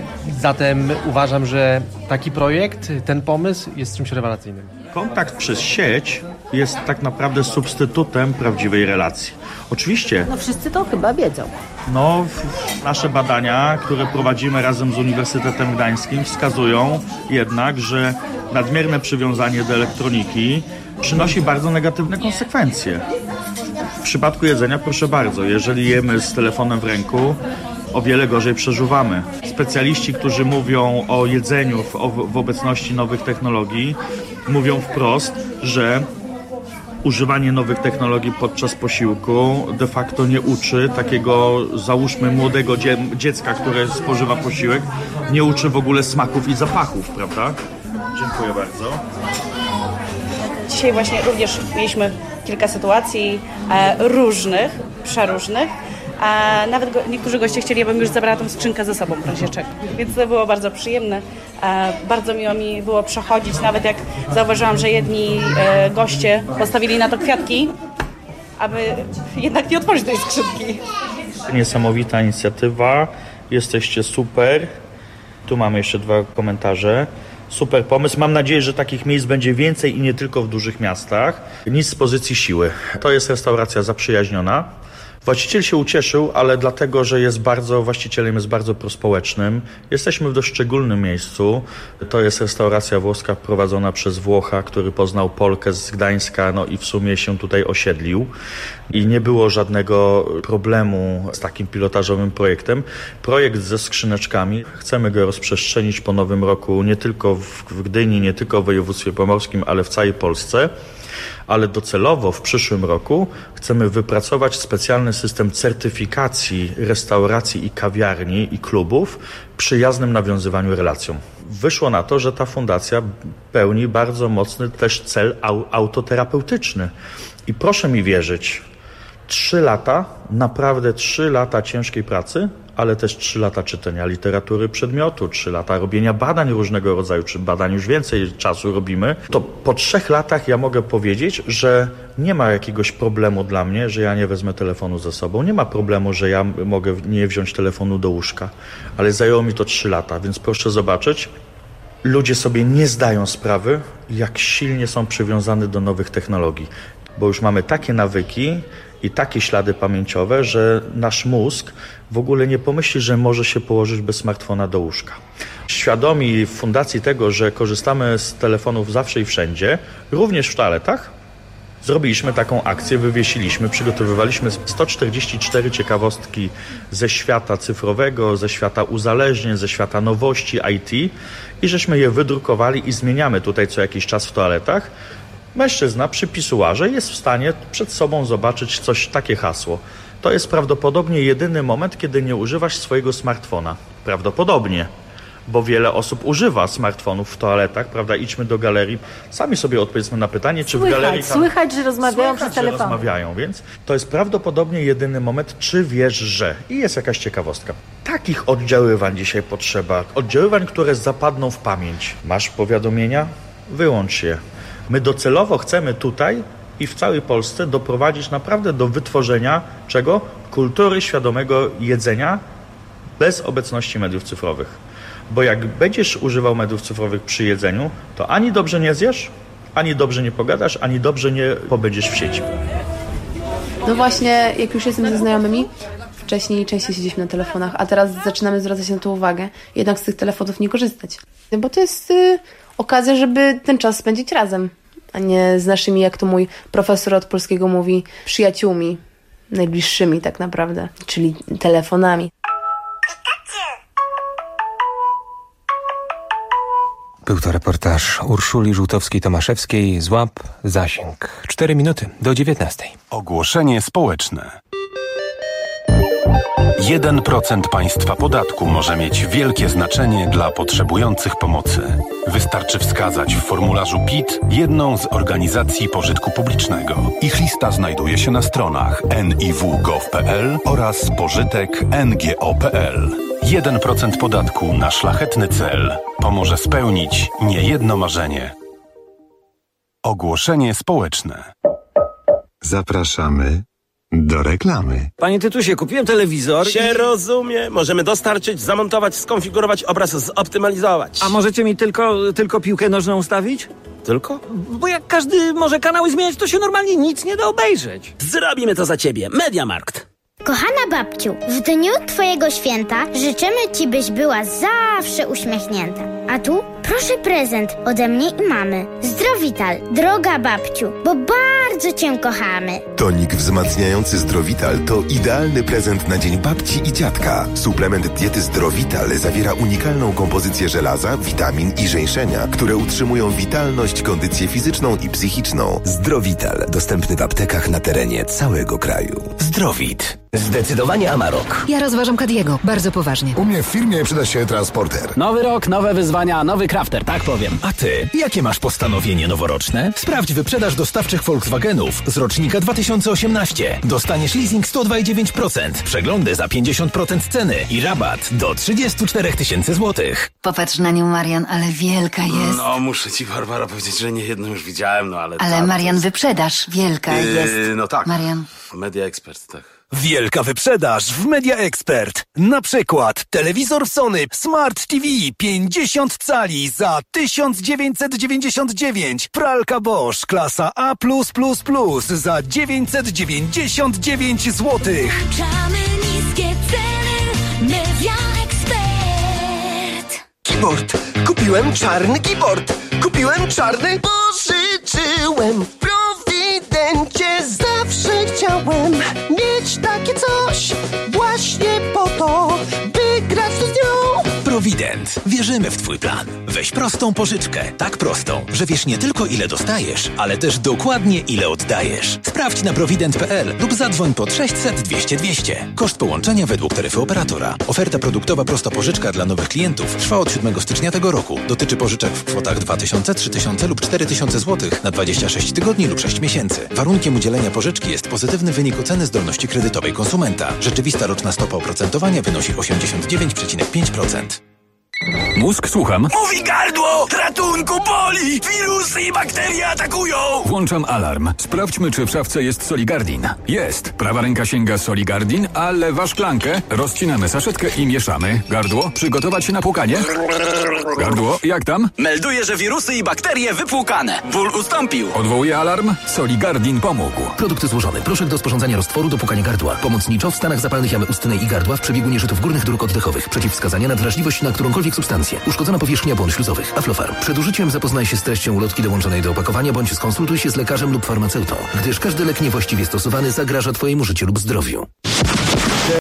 zatem uważam, że taki projekt, ten pomysł jest czymś rewelacyjnym. Kontakt przez sieć jest tak naprawdę substytutem prawdziwej relacji. Oczywiście. No wszyscy to chyba wiedzą. No, nasze badania, które prowadzimy razem z Uniwersytetem Gdańskim, wskazują jednak, że nadmierne przywiązanie do elektroniki przynosi bardzo negatywne konsekwencje. W przypadku jedzenia, proszę bardzo, jeżeli jemy z telefonem w ręku, o wiele gorzej przeżuwamy. Specjaliści, którzy mówią o jedzeniu w, o, w obecności nowych technologii, mówią wprost, że używanie nowych technologii podczas posiłku de facto nie uczy takiego, załóżmy, młodego dzie- dziecka, które spożywa posiłek, nie uczy w ogóle smaków i zapachów, prawda? Dziękuję bardzo. Dzisiaj właśnie również mieliśmy kilka sytuacji e, różnych, przeróżnych. A nawet go, niektórzy goście chcieli, abym już zabrała tą skrzynkę ze sobą w razie czego. Więc to było bardzo przyjemne. E, bardzo miło mi było przechodzić, nawet jak zauważyłam, że jedni e, goście postawili na to kwiatki, aby jednak nie otworzyć tej skrzynki. Niesamowita inicjatywa. Jesteście super. Tu mamy jeszcze dwa komentarze. Super pomysł. Mam nadzieję, że takich miejsc będzie więcej i nie tylko w dużych miastach. Nic z pozycji siły. To jest restauracja zaprzyjaźniona. Właściciel się ucieszył, ale dlatego, że jest bardzo, właścicielem jest bardzo prospołecznym. Jesteśmy w dość szczególnym miejscu. To jest restauracja włoska prowadzona przez Włocha, który poznał Polkę z Gdańska, no i w sumie się tutaj osiedlił. I nie było żadnego problemu z takim pilotażowym projektem. Projekt ze skrzyneczkami. Chcemy go rozprzestrzenić po nowym roku nie tylko w Gdyni, nie tylko w województwie pomorskim, ale w całej Polsce. Ale docelowo w przyszłym roku chcemy wypracować specjalny system certyfikacji restauracji i kawiarni i klubów przyjaznym nawiązywaniu relacjom. Wyszło na to, że ta fundacja pełni bardzo mocny też cel au- autoterapeutyczny. I proszę mi wierzyć, trzy lata, naprawdę trzy lata ciężkiej pracy, ale też trzy lata czytania literatury przedmiotu, trzy lata robienia badań różnego rodzaju, czy badań już więcej czasu robimy, to po trzech latach ja mogę powiedzieć, że nie ma jakiegoś problemu dla mnie, że ja nie wezmę telefonu ze sobą. Nie ma problemu, że ja mogę nie wziąć telefonu do łóżka, ale zajęło mi to trzy lata, więc proszę zobaczyć, ludzie sobie nie zdają sprawy, jak silnie są przywiązani do nowych technologii, bo już mamy takie nawyki i takie ślady pamięciowe, że nasz mózg w ogóle nie pomyśli, że może się położyć bez smartfona do łóżka. Świadomi w fundacji tego, że korzystamy z telefonów zawsze i wszędzie, również w toaletach, zrobiliśmy taką akcję, wywiesiliśmy, przygotowywaliśmy sto czterdzieści cztery ciekawostki ze świata cyfrowego, ze świata uzależnień, ze świata nowości I T i żeśmy je wydrukowali i zmieniamy tutaj co jakiś czas w toaletach. Mężczyzna przy pisuarze jest w stanie przed sobą zobaczyć coś, takie hasło. To jest prawdopodobnie jedyny moment, kiedy nie używasz swojego smartfona. Prawdopodobnie. Bo wiele osób używa smartfonów w toaletach, prawda? Idźmy do galerii, sami sobie odpowiedzmy na pytanie, czy Słychać, w galerii... Tam... słychać, że rozmawiają Słychać, przez że telefon. rozmawiają, więc to jest prawdopodobnie jedyny moment, czy wiesz, że... I jest jakaś ciekawostka. Takich oddziaływań dzisiaj potrzeba. Oddziaływań, które zapadną w pamięć. Masz powiadomienia? Wyłącz je. My docelowo chcemy tutaj i w całej Polsce doprowadzić naprawdę do wytworzenia czego? Kultury świadomego jedzenia bez obecności mediów cyfrowych. Bo jak będziesz używał mediów cyfrowych przy jedzeniu, to ani dobrze nie zjesz, ani dobrze nie pogadasz, ani dobrze nie pobędziesz w sieci. No właśnie, jak już jestem ze znajomymi, wcześniej częściej siedzieliśmy na telefonach, a teraz zaczynamy zwracać na to uwagę, jednak z tych telefonów nie korzystać. Bo to jest y, okazja, żeby ten czas spędzić razem, a nie z naszymi, jak to mój profesor od polskiego mówi, przyjaciółmi, najbliższymi tak naprawdę, czyli telefonami. Był to reportaż Urszuli Żółtowskiej-Tomaszewskiej. Złap zasięg. Cztery minuty do dziewiętnastej. Ogłoszenie społeczne. jeden procent państwa podatku może mieć wielkie znaczenie dla potrzebujących pomocy. Wystarczy wskazać w formularzu P I T jedną z organizacji pożytku publicznego. Ich lista znajduje się na stronach en i w kropka gov kropka pe el oraz pożytek kropka en ge o kropka pe el. jeden procent podatku na szlachetny cel pomoże spełnić niejedno marzenie. Ogłoszenie społeczne. Zapraszamy do reklamy. Panie Tytusie, kupiłem telewizor. Się i... rozumie. Możemy dostarczyć, zamontować, skonfigurować, obraz zoptymalizować. A możecie mi tylko, tylko piłkę nożną ustawić? Tylko? Bo jak każdy może kanały zmieniać, to się normalnie nic nie da obejrzeć. Zrobimy to za ciebie. Mediamarkt. Kochana babciu, w dniu twojego święta życzymy ci, byś była zawsze uśmiechnięta. A tu proszę prezent ode mnie i mamy. Zdrowital, droga babciu, bo bardzo cię kochamy. Tonik wzmacniający Zdrowital to idealny prezent na dzień babci i dziadka. Suplement diety Zdrowital zawiera unikalną kompozycję żelaza, witamin i żeńszenia, które utrzymują witalność, kondycję fizyczną i psychiczną. Zdrowital, dostępny w aptekach na terenie całego kraju. Zdrowit. Zdecydowanie Amarok. Ja rozważam Cadiego, bardzo poważnie. U mnie w firmie przyda się transporter. Nowy rok, nowe wyzwania, nowy crafter, tak powiem. A ty, jakie masz postanowienie noworoczne? Sprawdź wyprzedaż dostawczych Volkswagenów z rocznika dwa tysiące osiemnaście. Dostaniesz leasing sto dwa i dziewięć procent, przeglądy za pięćdziesiąt procent ceny i rabat do trzydzieści cztery tysiące złotych. Popatrz na nią, Marian, ale wielka jest. No, muszę ci, Barbara, powiedzieć, że nie jedną już widziałem, no ale... Ale ta, Marian, jest... wyprzedaż, wielka yy, jest. No tak. Marian. Media Expert, tak. Wielka wyprzedaż w Media Expert. Na przykład telewizor Sony Smart T V pięćdziesiąt cali za tysiąc dziewięćset dziewięćdziesiąt dziewięć. Pralka Bosch klasa A plus plus plus za dziewięćset dziewięćdziesiąt dziewięć złotych. Niskie ceny, Media Expert. Keyboard. Kupiłem czarny keyboard. Kupiłem czarny. Pożyczyłem w Prowidencie. Zawsze chciałem mieć takie coś. Właśnie po to, by grać z nią. Prowident. Wierzymy w Twój plan. Weź prostą pożyczkę. Tak prostą, że wiesz nie tylko ile dostajesz, ale też dokładnie ile oddajesz. Sprawdź na provident kropka p l lub zadzwoń pod sześćset dwieście dwieście. Koszt połączenia według taryfy operatora. Oferta produktowa prosta pożyczka dla nowych klientów trwa od siódmego stycznia tego roku. Dotyczy pożyczek w kwotach dwa tysiące, trzy tysiące lub cztery tysiące złotych na dwadzieścia sześć tygodni lub sześć miesięcy. Warunkiem udzielenia pożyczki jest pozytywny wynik oceny zdolności kredytowej konsumenta. Rzeczywista roczna stopa oprocentowania wynosi osiemdziesiąt dziewięć przecinek pięć procent. Mózg, słucham. Mówi gardło! Ratunku, boli! Wirusy i bakterie atakują! Włączam alarm. Sprawdźmy, czy w szafce jest Soligardin. Jest. Prawa ręka sięga Soligardin, a lewa szklankę. Rozcinamy saszetkę i mieszamy. Gardło, przygotować się na płukanie. Gardło, jak tam? Melduję, że wirusy i bakterie wypłukane. Ból ustąpił. Odwołuję alarm. Soligardin pomógł. Produkt złożony. Proszek do sporządzania roztworu do płukania gardła. Pomoc niczo w stanach zapalnych jamy ustnej i gardła w przebiegu nieżytów górnych dróg oddechowych. Przeciwwskazania na wrażliwość na którąkolwiek substancję. Uszkodzona powierzchnia błon śluzowych. Aflofarm. Przed użyciem zapoznaj się z treścią ulotki dołączonej do opakowania bądź skonsultuj się z lekarzem lub farmaceutą, gdyż każdy lek niewłaściwie stosowany zagraża Twojemu życiu lub zdrowiu.